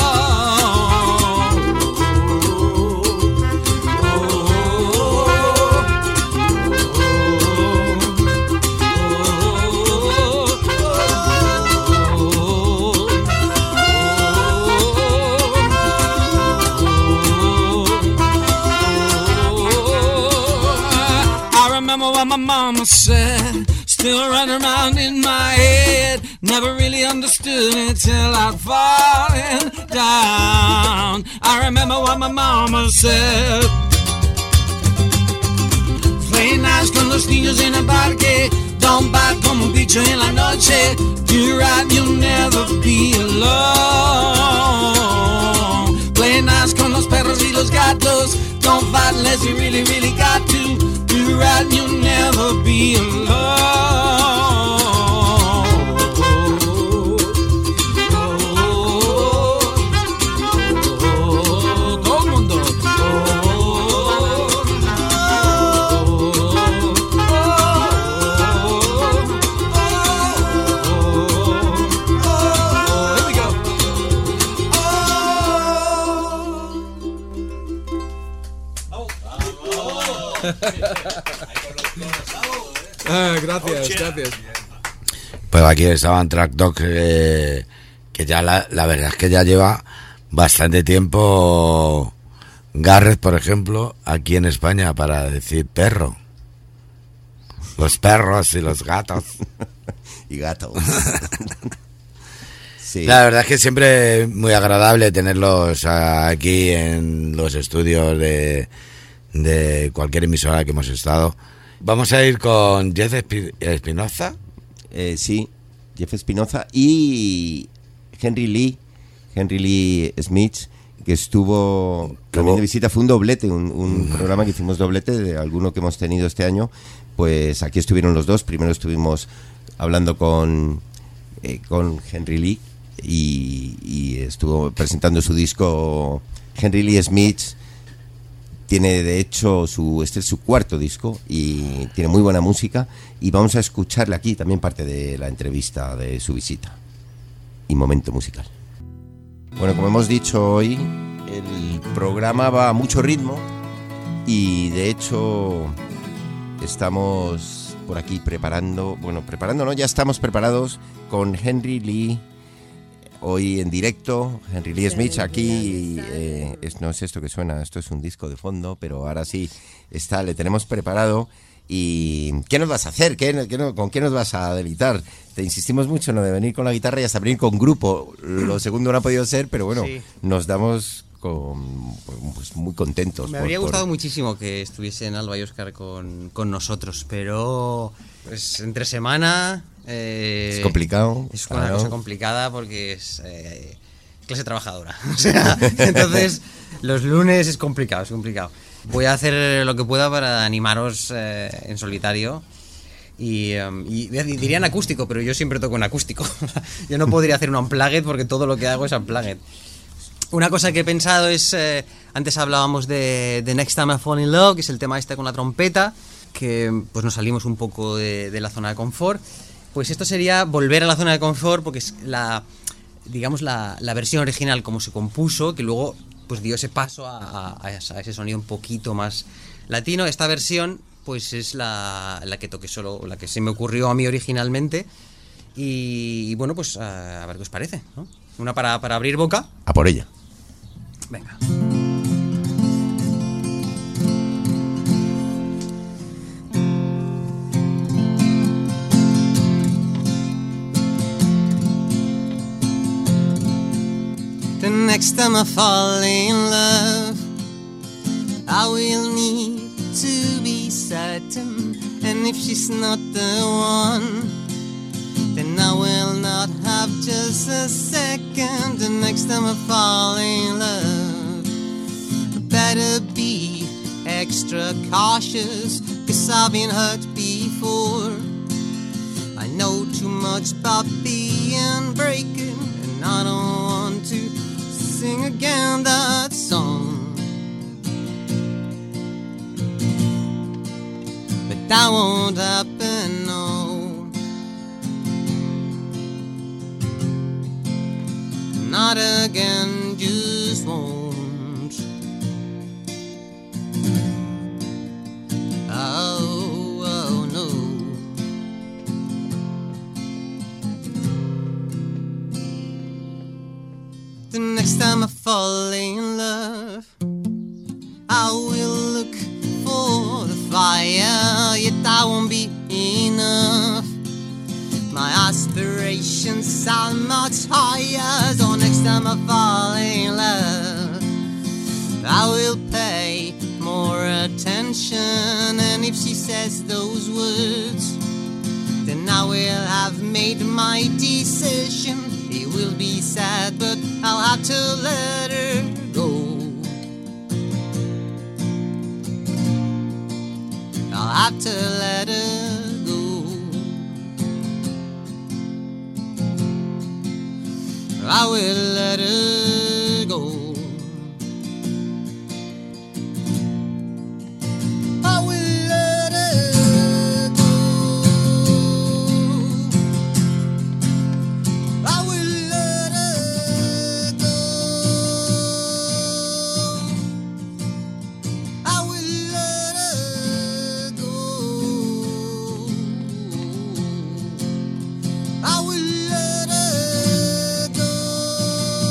What my mama said, still running around in my head. Never really understood it till I'd fallen down. I remember what my mama said. Play nice con los niños en el parque. Don't bite como un bicho en la noche. Do right, you'll never be alone. Play nice con los perros y los gatos. Don't fight unless you really, really got to. Do right, you'll never be alone. Todo el mundo. Here we go. Gracias, gracias. Pues aquí estaban Track Dog, que ya la verdad es que ya lleva bastante tiempo Garrett, por ejemplo, aquí en España para decir perro. Los perros y los gatos. Y gatos. Sí. La verdad es que siempre es muy agradable tenerlos aquí en los estudios de cualquier emisora que hemos estado. Vamos a ir con Jeff Espinoza. Sí, Jeff Espinoza y Henry Lee Smith, que estuvo también de visita. Fue un doblete, un programa que hicimos doblete de alguno que hemos tenido este año. Pues aquí estuvieron los dos. Primero estuvimos hablando con Henry Lee y estuvo presentando su disco. Henry Lee Smith tiene, de hecho, este es su cuarto disco y tiene muy buena música, y vamos a escucharle aquí también parte de la entrevista de su visita y momento musical. Bueno, como hemos dicho hoy, el programa va a mucho ritmo y de hecho estamos por aquí ya estamos preparados con Henry Lee. Hoy en directo, Henry Lee Smith aquí, no es esto que suena, esto es un disco de fondo, pero ahora sí le tenemos preparado. ¿Y qué nos vas a hacer? ¿Con qué nos vas a deleitar? Te insistimos mucho en lo de venir con la guitarra y hasta venir con grupo. Lo segundo no ha podido ser, pero bueno, sí. Nos damos pues muy contentos. Me habría gustado muchísimo que estuviesen Alba y Óscar con nosotros, pero pues entre semana... es complicado. Es una cosa complicada porque es clase trabajadora. O sea, entonces los lunes es complicado. Voy a hacer lo que pueda para animaros en solitario. Y diría en acústico, pero yo siempre toco en acústico. Yo no podría hacer un unplugged porque todo lo que hago es unplugged. Una cosa que he pensado es, antes hablábamos de The Next Time I Fall in Love, que es el tema con la trompeta, que pues nos salimos un poco de la zona de confort. Pues esto sería volver a la zona de confort, porque es la versión original como se compuso, que luego pues dio ese paso a ese sonido un poquito más latino. Esta versión pues es la que toqué solo, la que se me ocurrió a mí originalmente. Y bueno, pues a ver qué os parece, ¿no? Una para abrir boca. A por ella. Venga. The next time I fall in love, I will need to be certain. And if she's not the one, then I will not have just a second. The next time I fall in love, I better be extra cautious, 'cause I've been hurt before. I know too much about being breaking, and I don't want to sing again that song. But that won't happen, no. Not again, just won't. Oh no. The next time I fall in love, I will look for the fire, yet that won't be enough. My aspirations are much higher, so next time I fall in love, I will pay more attention. And if she says those words, then I will have made my decision. It will be sad, but I'll have to let her go. I'll have to let her go. I will let her go. I will let her go. I will let her go. I will let her go. I will let her go.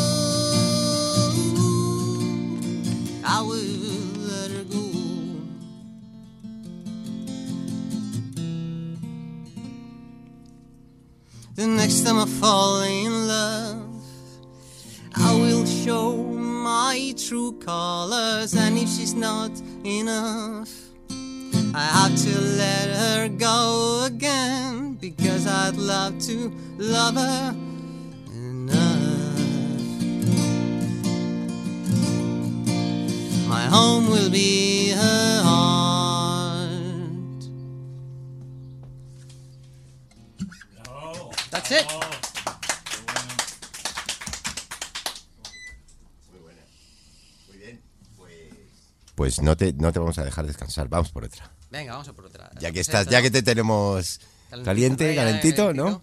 the next time I fall in love, I will show my true colors, and if she's not enough, I have to let her go again, because I'd love to love her enough. My home will be her heart. That's it. Pues no te vamos a dejar descansar, vamos por otra. Venga, vamos a por otra. Ya que estás, ya que te tenemos caliente, calentito, ¿no?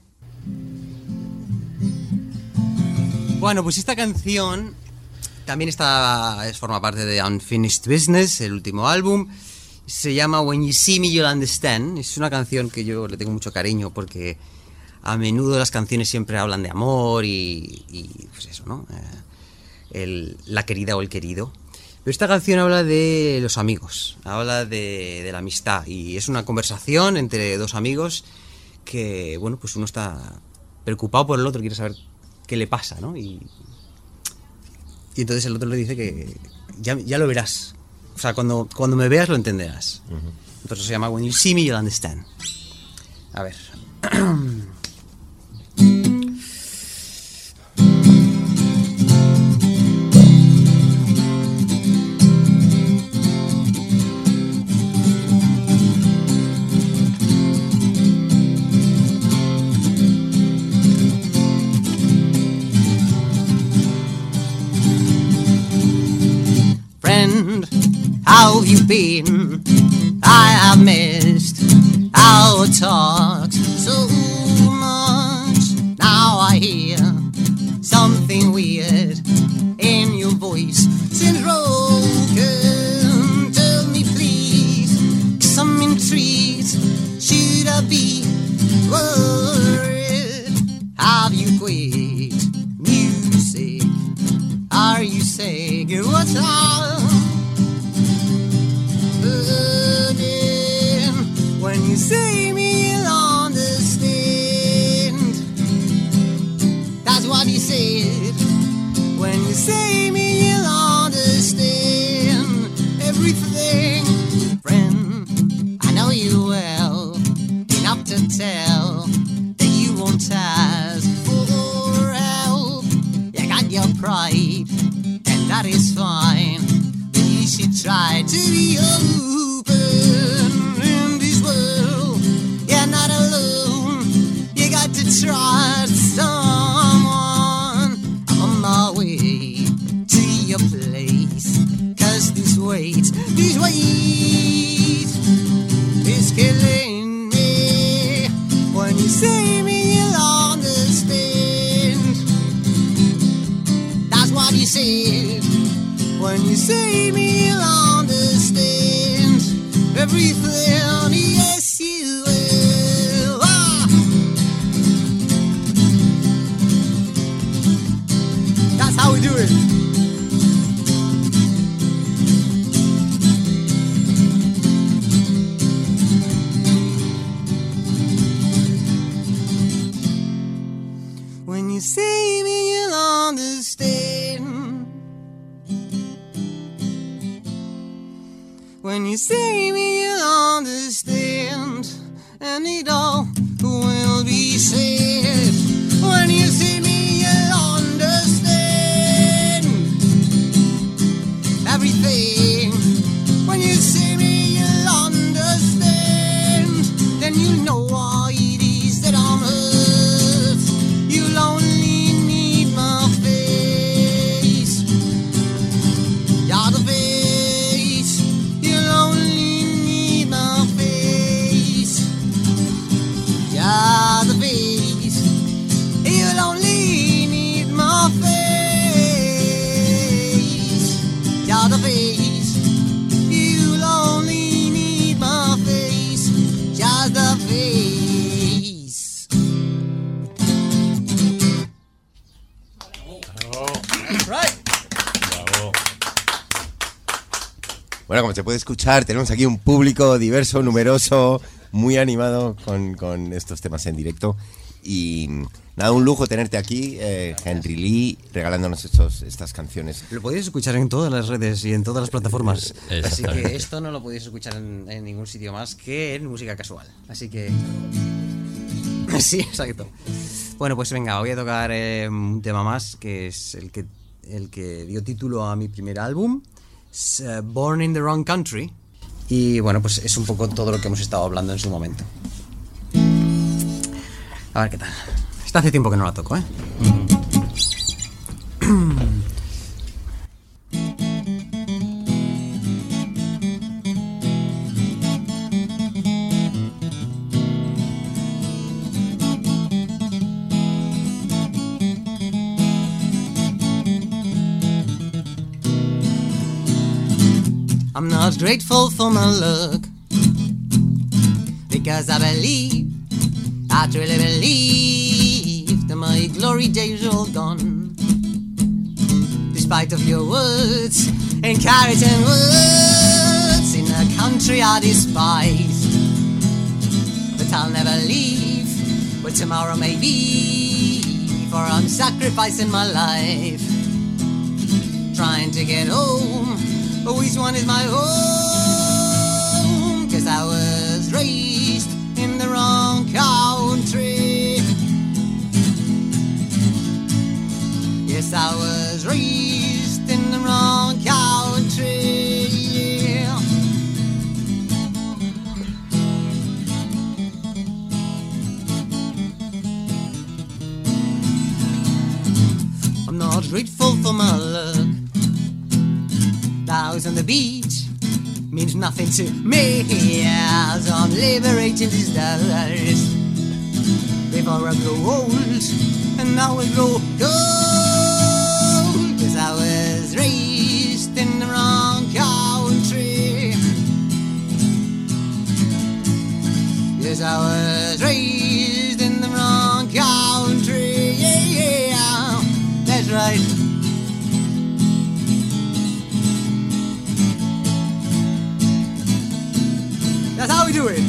Bueno, pues esta canción también forma parte de Unfinished Business, el último álbum. Se llama When You See Me You'll Understand. Es una canción que yo le tengo mucho cariño porque a menudo las canciones siempre hablan de amor y pues eso, ¿no? La querida o el querido. Pero esta canción habla de los amigos, habla de la amistad, y es una conversación entre dos amigos que, bueno, pues uno está preocupado por el otro, quiere saber qué le pasa, ¿no? Y entonces el otro le dice que ya lo verás. O sea, cuando me veas lo entenderás. Entonces se llama When You See Me You'll Understand. A ver. How have you been? I have missed our talks so much. Now I hear something weird in your voice. Seems broken. Tell me please, 'cause I'm intrigued. Should I be worried? Have you quit music? Are you sick? What's up? When you see me, you'll understand. That's what he said. When you see me, you'll understand everything. Friend, I know you well enough to tell that you won't ask for help. You got your pride, and that is fine. But you should try to be open. Not alone, you got to trust someone. I'm on my way to your place, 'cause this wait is killing me. When you see me, you'll understand. That's what you said. When you see me, you'll understand everything. Yes, you will. How we do it? When you see me, you'll understand. When you see me, you'll understand, and it all will be said. When you see me, you'll understand everything. When you see me, you'll understand. Then you know why it is that I'm hurt. You'll only need my face. You're the face. You'll only need my face. You're the face. You'll only need my face. You're the face. You'll only need my face. Just the face. That's right. Bueno, como se puede escuchar, tenemos aquí un público diverso, numeroso, muy animado con estos temas en directo. Y nada, un lujo tenerte aquí, Henry Lee, regalándonos estas canciones. Lo podéis escuchar en todas las redes y en todas las plataformas. Así que esto no lo podéis escuchar en ningún sitio más que en Música Casual. Así que... Sí, exacto. Bueno, pues venga, voy a tocar un tema más, que es el que dio título a mi primer álbum, Born in the Wrong Country. Y bueno, pues es un poco todo lo que hemos estado hablando en su momento. A ver qué tal. Está hace tiempo que no la toco, ¿eh? I'm not grateful for my luck, because I truly believe that my glory days are all gone. Despite of your words and carrots and words in a country I despise, but I'll never leave where tomorrow may be, for I'm sacrificing my life trying to get home. Always one is my home, 'cause I was raised in the wrong country. Yes, I was raised in the wrong country, yeah. I'm not grateful for my luck. House on the beach means nothing to me, yeah, so I'm liberating these dollars before I grow old, and now I grow gold, 'cause I was raised in the wrong country. Yes, I was raised in the wrong country, yeah, that's right. That's how we do it.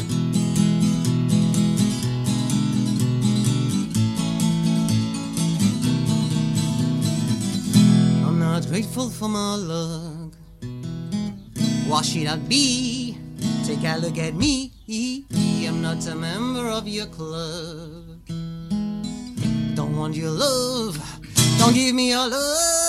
I'm not grateful for my luck. Why should I be? Take a look at me. I'm not a member of your club. Don't want your love. Don't give me your love.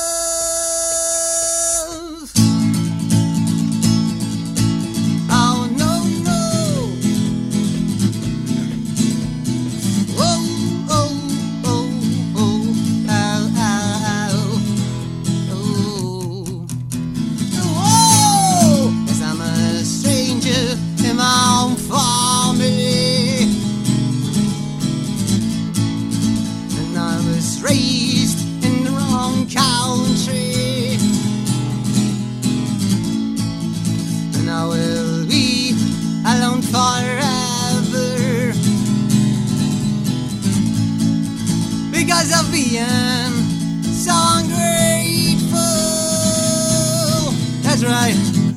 Because of being so ungrateful. That's right.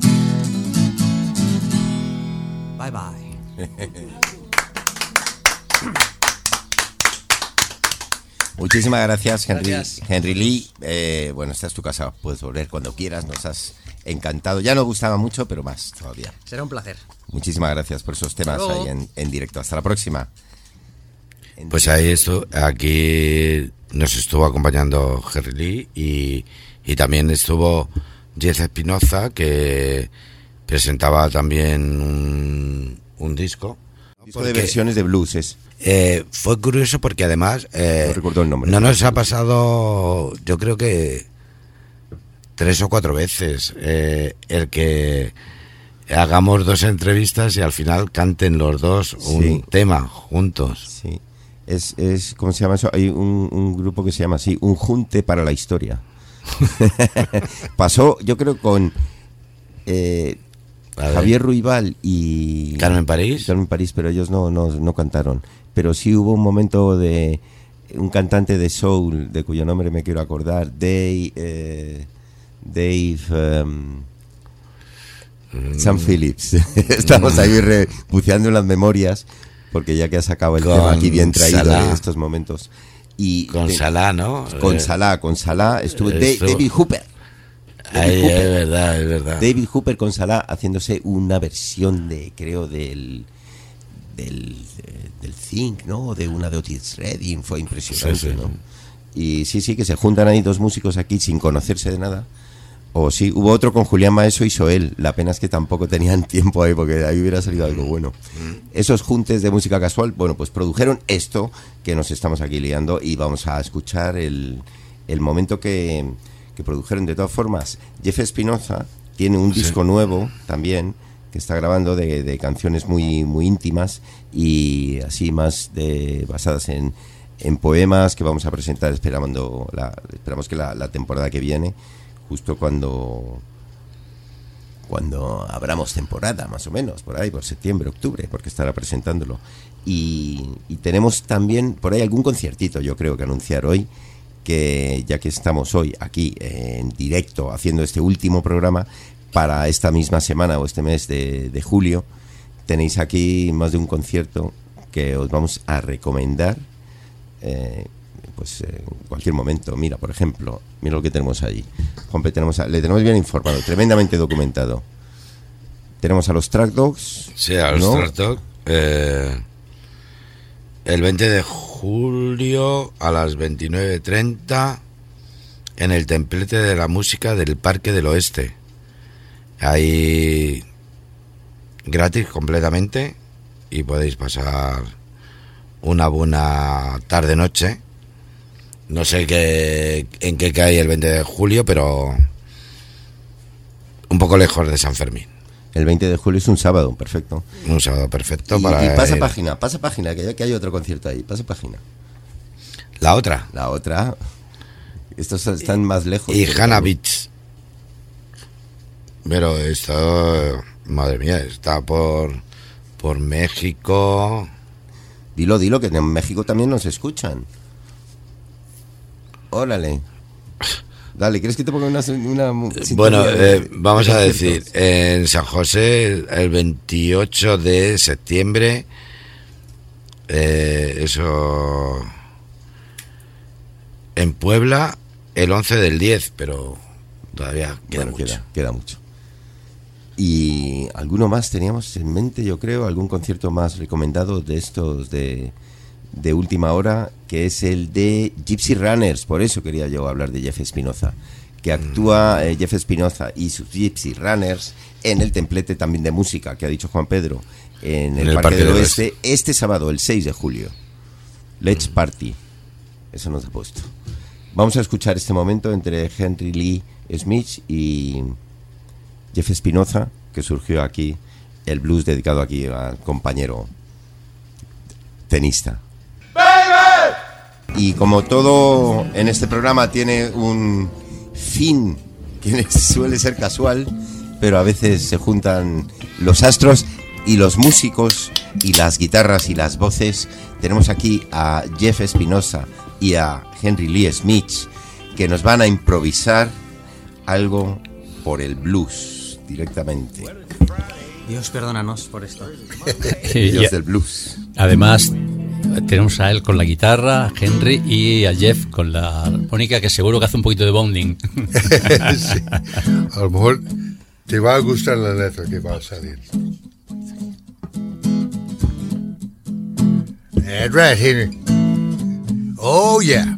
Bye bye. Muchísimas gracias, Henry. Gracias. Henry Lee. Bueno, esta es tu casa, puedes volver cuando quieras, nos has encantado. Ya nos gustaba mucho, pero más todavía. Será un placer. Muchísimas gracias por esos temas Hasta luego. ahí en directo. Hasta la próxima. Pues ahí aquí nos estuvo acompañando Henry Lee y también estuvo Jess Espinoza, que presentaba también un disco. Disco de versiones de blues es. Fue curioso porque además no recuerdo el nombre. No nos ha pasado, yo creo que 3 o 4 veces el que hagamos 2 entrevistas y al final canten los dos un tema juntos. Sí. Es ¿cómo se llama eso? Hay un grupo que se llama así, Un Junte para la Historia. Pasó, yo creo, con Javier Ruibal y Carmen París, pero ellos no cantaron. Pero sí hubo un momento de un cantante de soul, de cuyo nombre me quiero acordar, Dave Sam Phillips. Estamos ahí buceando en las memorias, porque ya que has sacado el tema aquí bien traído Salah. en estos momentos. Y Con Salah, ¿no? Con Salah estuvo David Hooper. Ahí, es verdad. David Hooper con Salah haciéndose una versión del Think, ¿no? De una de Otis Redding, fue impresionante, Sí. ¿no? Y sí, que se juntan ahí dos músicos aquí sin conocerse de nada. O sí, hubo otro con Julián Maeso y Soel. La pena es que tampoco tenían tiempo ahí, porque de ahí hubiera salido algo bueno. Esos juntes de música casual, bueno, pues produjeron esto que nos estamos aquí liando, y vamos a escuchar el momento que produjeron. De todas formas, Jeff Espinoza tiene un disco nuevo también, que está grabando de canciones muy, muy íntimas y así más basadas en poemas, que vamos a presentar esperamos que la temporada que viene, justo cuando abramos temporada, más o menos, por ahí, por septiembre, octubre, porque estará presentándolo. Y tenemos también por ahí algún conciertito, yo creo, que anunciar hoy, que ya que estamos hoy aquí en directo haciendo este último programa, para esta misma semana o este mes de julio, tenéis aquí más de un concierto que os vamos a recomendar en cualquier momento. Mira, por ejemplo, mira lo que tenemos ahí. Juanpe, le tenemos bien informado, tremendamente documentado. Tenemos a los Track Dogs. Sí, a los Track Dogs. El 20 de julio a las 29:30 en el Templete de la Música del Parque del Oeste. Ahí gratis completamente, y podéis pasar una buena tarde-noche. No sé en qué cae el 20 de julio, pero un poco lejos de San Fermín. El 20 de julio es un sábado, perfecto. Un sábado perfecto y para... pasa página, que hay otro concierto ahí. Pasa página. La otra. Estos están más lejos. Y Hannah Beach. Pero esto, madre mía, está por México. Dilo, que en México también nos escuchan. Órale. Dale, ¿quieres que te ponga una bueno, vamos a decir, en San José el 28 de septiembre, eso, en Puebla el 11 del 10, pero todavía queda mucho. Queda mucho. ¿Y alguno más teníamos en mente, yo creo? ¿Algún concierto más recomendado de estos de última hora? Que es el de Gypsy Runners. Por eso quería yo hablar de Jeff Espinoza, que actúa Jeff Espinoza y sus Gypsy Runners en el Templete también de música, que ha dicho Juan Pedro, en el Parque del Oeste, este sábado, el 6 de julio. Let's Party. Eso nos ha puesto. Vamos a escuchar este momento entre Henry Lee Smith y Jeff Espinoza, que surgió aquí, el blues dedicado aquí al compañero tenista. Y como todo en este programa tiene un fin que suele ser casual, pero a veces se juntan los astros y los músicos y las guitarras y las voces. Tenemos aquí a Jeff Espinoza y a Henry Lee Smith, que nos van a improvisar algo por el blues directamente. Dios, perdónanos por esto. Dios del blues. Además, tenemos a él con la guitarra, a Henry, y a Jeff con la armónica, que seguro que hace un poquito de bonding. Sí. A lo mejor te va a gustar la letra que va a salir. That's right, Henry. Oh, yeah.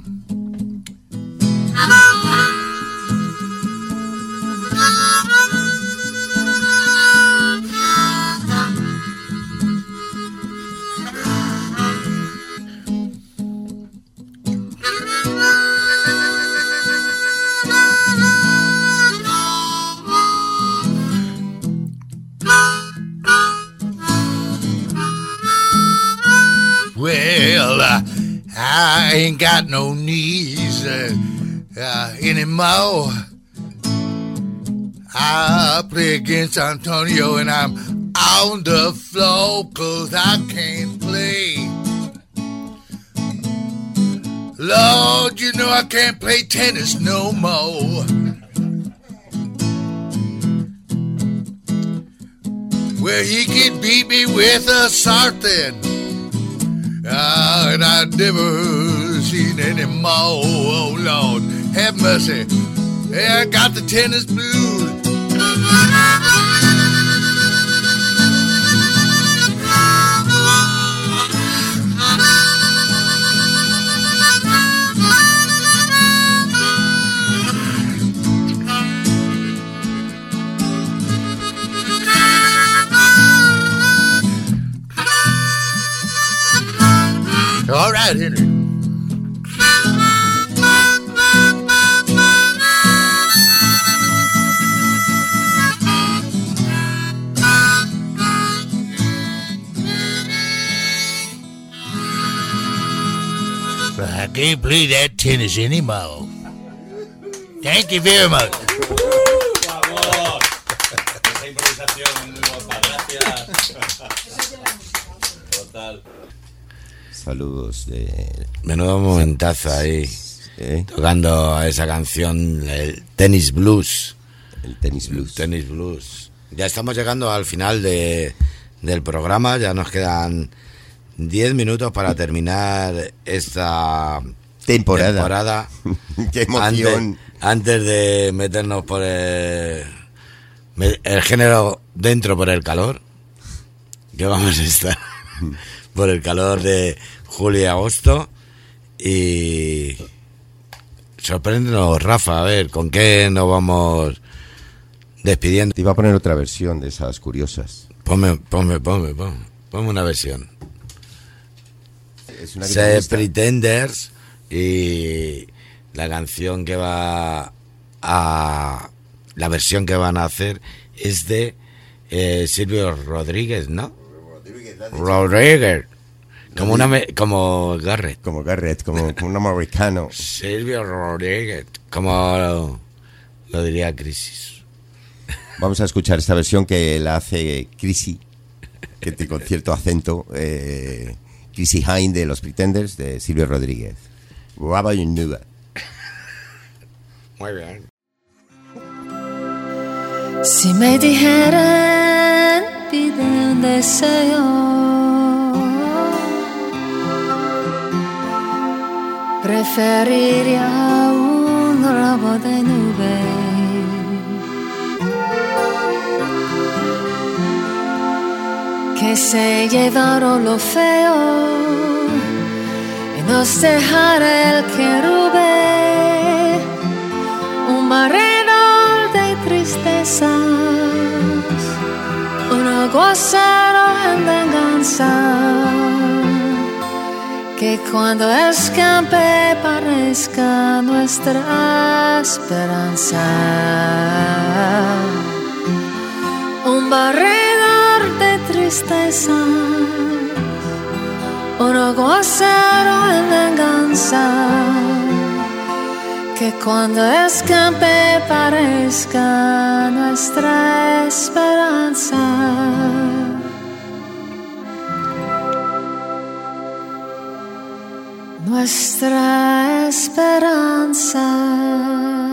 Well, I ain't got no knees anymore. I play against Antonio and I'm on the floor 'cause I can't play. Lord, you know I can't play tennis no more. where he could beat me with a sartén. And I never seen any more. Oh Lord, have mercy. Yeah, I got the tennis blues. All right, Henry. I can't play that tennis anymore. Thank you very much. ¡Vamos! Esa improvisación muy guapa, gracias. Total. Saludos de... Menudo momentazo ahí, tocando esa canción, el Tennis Blues. El Tennis Blues. Tennis Blues. Ya estamos llegando al final del programa, ya nos quedan 10 minutos para terminar esta temporada. ¡Qué emoción! Antes de meternos por el género dentro por el calor, que vamos a estar por el calor de julio y agosto. Y sorpréndenos, Rafa, a ver, ¿con qué nos vamos despidiendo? Te iba a poner otra versión de esas curiosas. Ponme una versión. Es una The Pretenders, y la canción que va a... La versión que van a hacer es de Silvio Rodríguez, ¿no? Rodríguez. Como Garrett. Como Garrett, como un americano. Silvio Rodríguez. Como lo diría Crisis. Vamos a escuchar esta versión que la hace Chrissy, que con cierto acento, Chrissy Hynde de los Pretenders, de Silvio Rodríguez. Rabba y Nuba. Muy bien. Si me dijeran, pide un deseo, preferiría un rabo de nube. Que se llevaron lo feo y nos dejara el querube, un barredor de tristezas, un aguacero en venganza, que cuando escape parezca nuestra esperanza, un barredor de tristezas, un aguacero en venganza, que cuando escape parezca nuestra esperanza. Nuestra esperanza.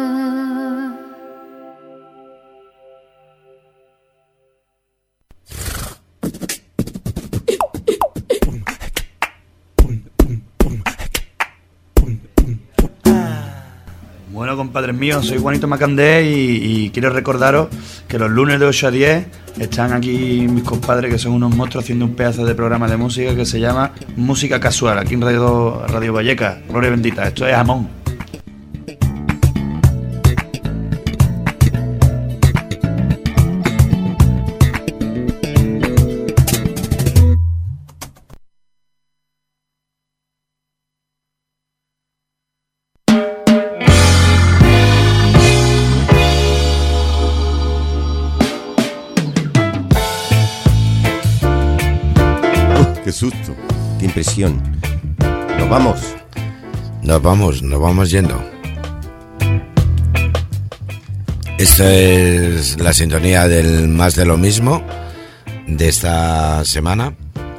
Bueno, compadres míos, soy Juanito Macandé y quiero recordaros que los lunes de 8 a 10 están aquí mis compadres, que son unos monstruos, haciendo un pedazo de programa de música que se llama Música Casual, aquí en Radio Vallecas. Gloria bendita, esto es jamón. Qué susto, qué impresión. Nos vamos yendo. Esta es la sintonía del Más de lo Mismo de esta semana,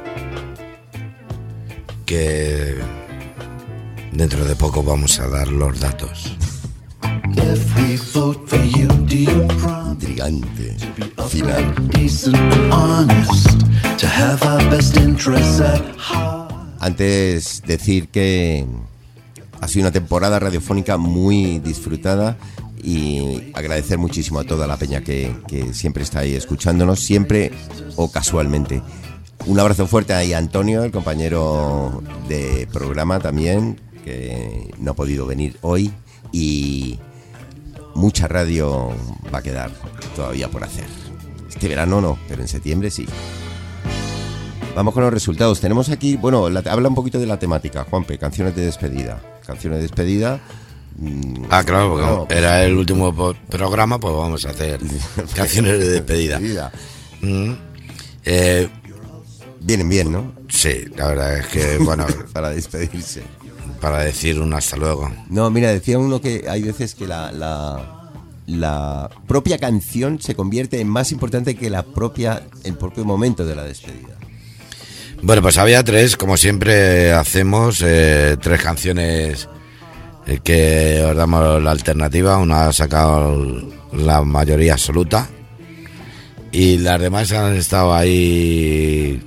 que dentro de poco vamos a dar los datos. Intrigante. final. Decent and honest, to have our best interests at heart. Antes decir que ha sido una temporada radiofónica muy disfrutada y agradecer muchísimo a toda la peña que siempre está ahí escuchándonos, siempre o casualmente. Un abrazo fuerte a Antonio, el compañero de programa también, que no ha podido venir hoy, y mucha radio va a quedar todavía por hacer. Este verano no, pero en septiembre sí. Vamos con los resultados. Tenemos aquí, bueno, habla un poquito de la temática, Juanpe, canciones de despedida. Canciones de despedida. Claro, porque era el último programa, pues vamos a hacer canciones de despedida. Vienen bien, ¿no? Sí, la verdad es que, bueno... para despedirse. Para decir un hasta luego. No, mira, decía uno que hay veces que la propia canción se convierte en más importante que el propio momento de la despedida. Bueno, pues había tres, como siempre hacemos, tres canciones que os damos la alternativa. Una ha sacado la mayoría absoluta y las demás han estado ahí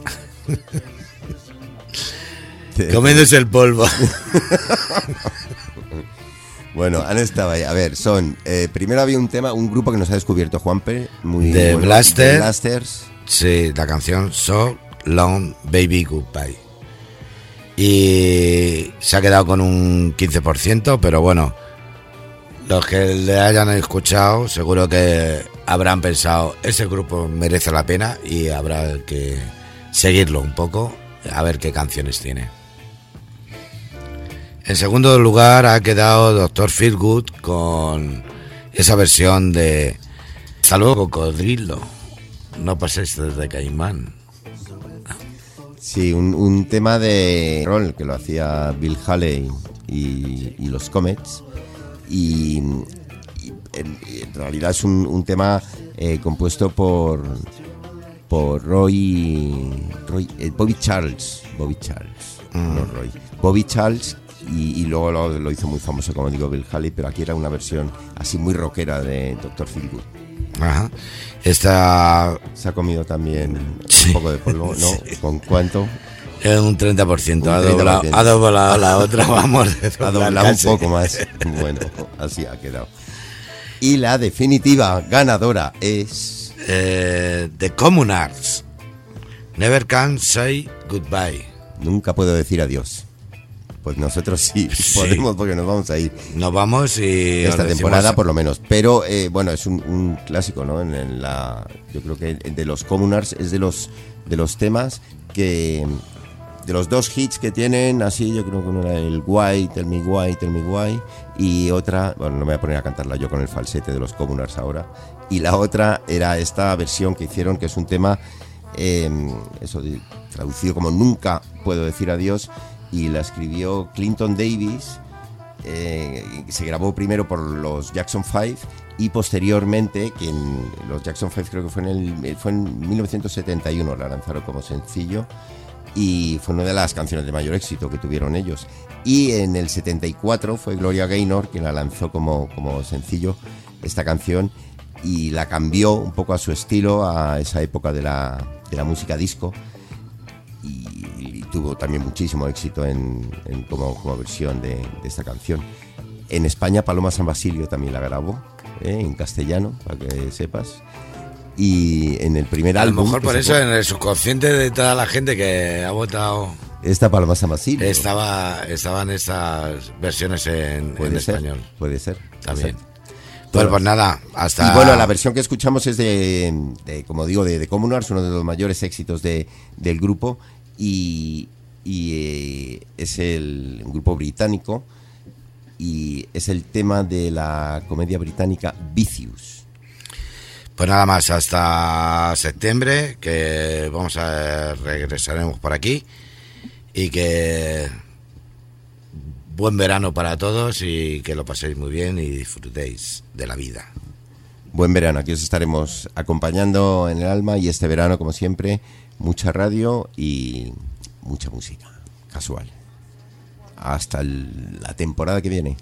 comiéndose el polvo. Bueno, han estado ahí. A ver, son... primero había un grupo que nos ha descubierto Juanpe, muy de bueno, Blasters. Sí, la canción So Long Baby Goodbye. Y se ha quedado con un 15%, pero bueno, los que le hayan escuchado seguro que habrán pensado, ese grupo merece la pena y habrá que seguirlo un poco, a ver qué canciones tiene. En segundo lugar ha quedado Dr. Feelgood con esa versión de Hasta luego, cocodrilo, no paséis desde Caimán. Sí, un tema de roll que lo hacía Bill Haley y los Comets, y en realidad es un tema compuesto por Bobby Charles, no Roy, Bobby Charles, y luego lo hizo muy famoso, como digo, Bill Haley, pero aquí era una versión así muy rockera de Dr. Feelgood. Ajá. Esta se ha comido también un poco de polvo, ¿no? Sí. ¿Con cuánto? Un 30%. Ha doblado la otra, vamos. Ha doblado un poco más. Bueno, así ha quedado. Y la definitiva ganadora es... The Communards. Never Can Say Goodbye. Nunca puedo decir adiós. Pues nosotros sí podemos, porque nos vamos a ir. Nos vamos y... esta temporada por lo menos. Pero bueno, es un clásico, ¿no? Yo creo que de los Communards es de los temas que... De los dos hits que tienen, así, yo creo que uno era el Why, Tell Me Why, Tell Me Why, y otra, bueno, no me voy a poner a cantarla yo con el falsete de los Communards ahora, y la otra era esta versión que hicieron, que es un tema, traducido como Nunca Puedo Decir Adiós, y la escribió Clinton Davis, se grabó primero por los Jackson 5 y posteriormente, los Jackson 5 creo que fue en 1971, la lanzaron como sencillo y fue una de las canciones de mayor éxito que tuvieron ellos. Y en el 74 fue Gloria Gaynor quien la lanzó como sencillo, esta canción, y la cambió un poco a su estilo, a esa época de la música disco, y tuvo también muchísimo éxito como versión de esta canción. En España Paloma San Basilio también la grabó, en castellano, para que sepas. Y en el primer álbum... A lo mejor por eso en el subconsciente de toda la gente que ha votado... Esta Paloma San Basilio. Estaban estas versiones en español. Puede ser. También. Pues nada, hasta... Y bueno, la versión que escuchamos es como digo, de Communards, uno de los mayores éxitos del grupo, y es un grupo británico, y es el tema de la comedia británica Vicious. Pues nada más, hasta septiembre, que regresaremos por aquí, y que buen verano para todos y que lo paséis muy bien y disfrutéis de la vida. Buen verano, aquí os estaremos acompañando en el alma, y este verano, como siempre, mucha radio y mucha música casual. Hasta la temporada que viene.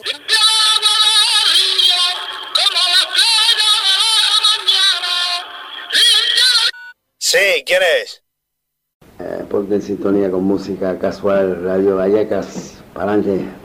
Sí, ¿quién es? Ponte en sintonía con música casual, Radio Vallecas, para adelante.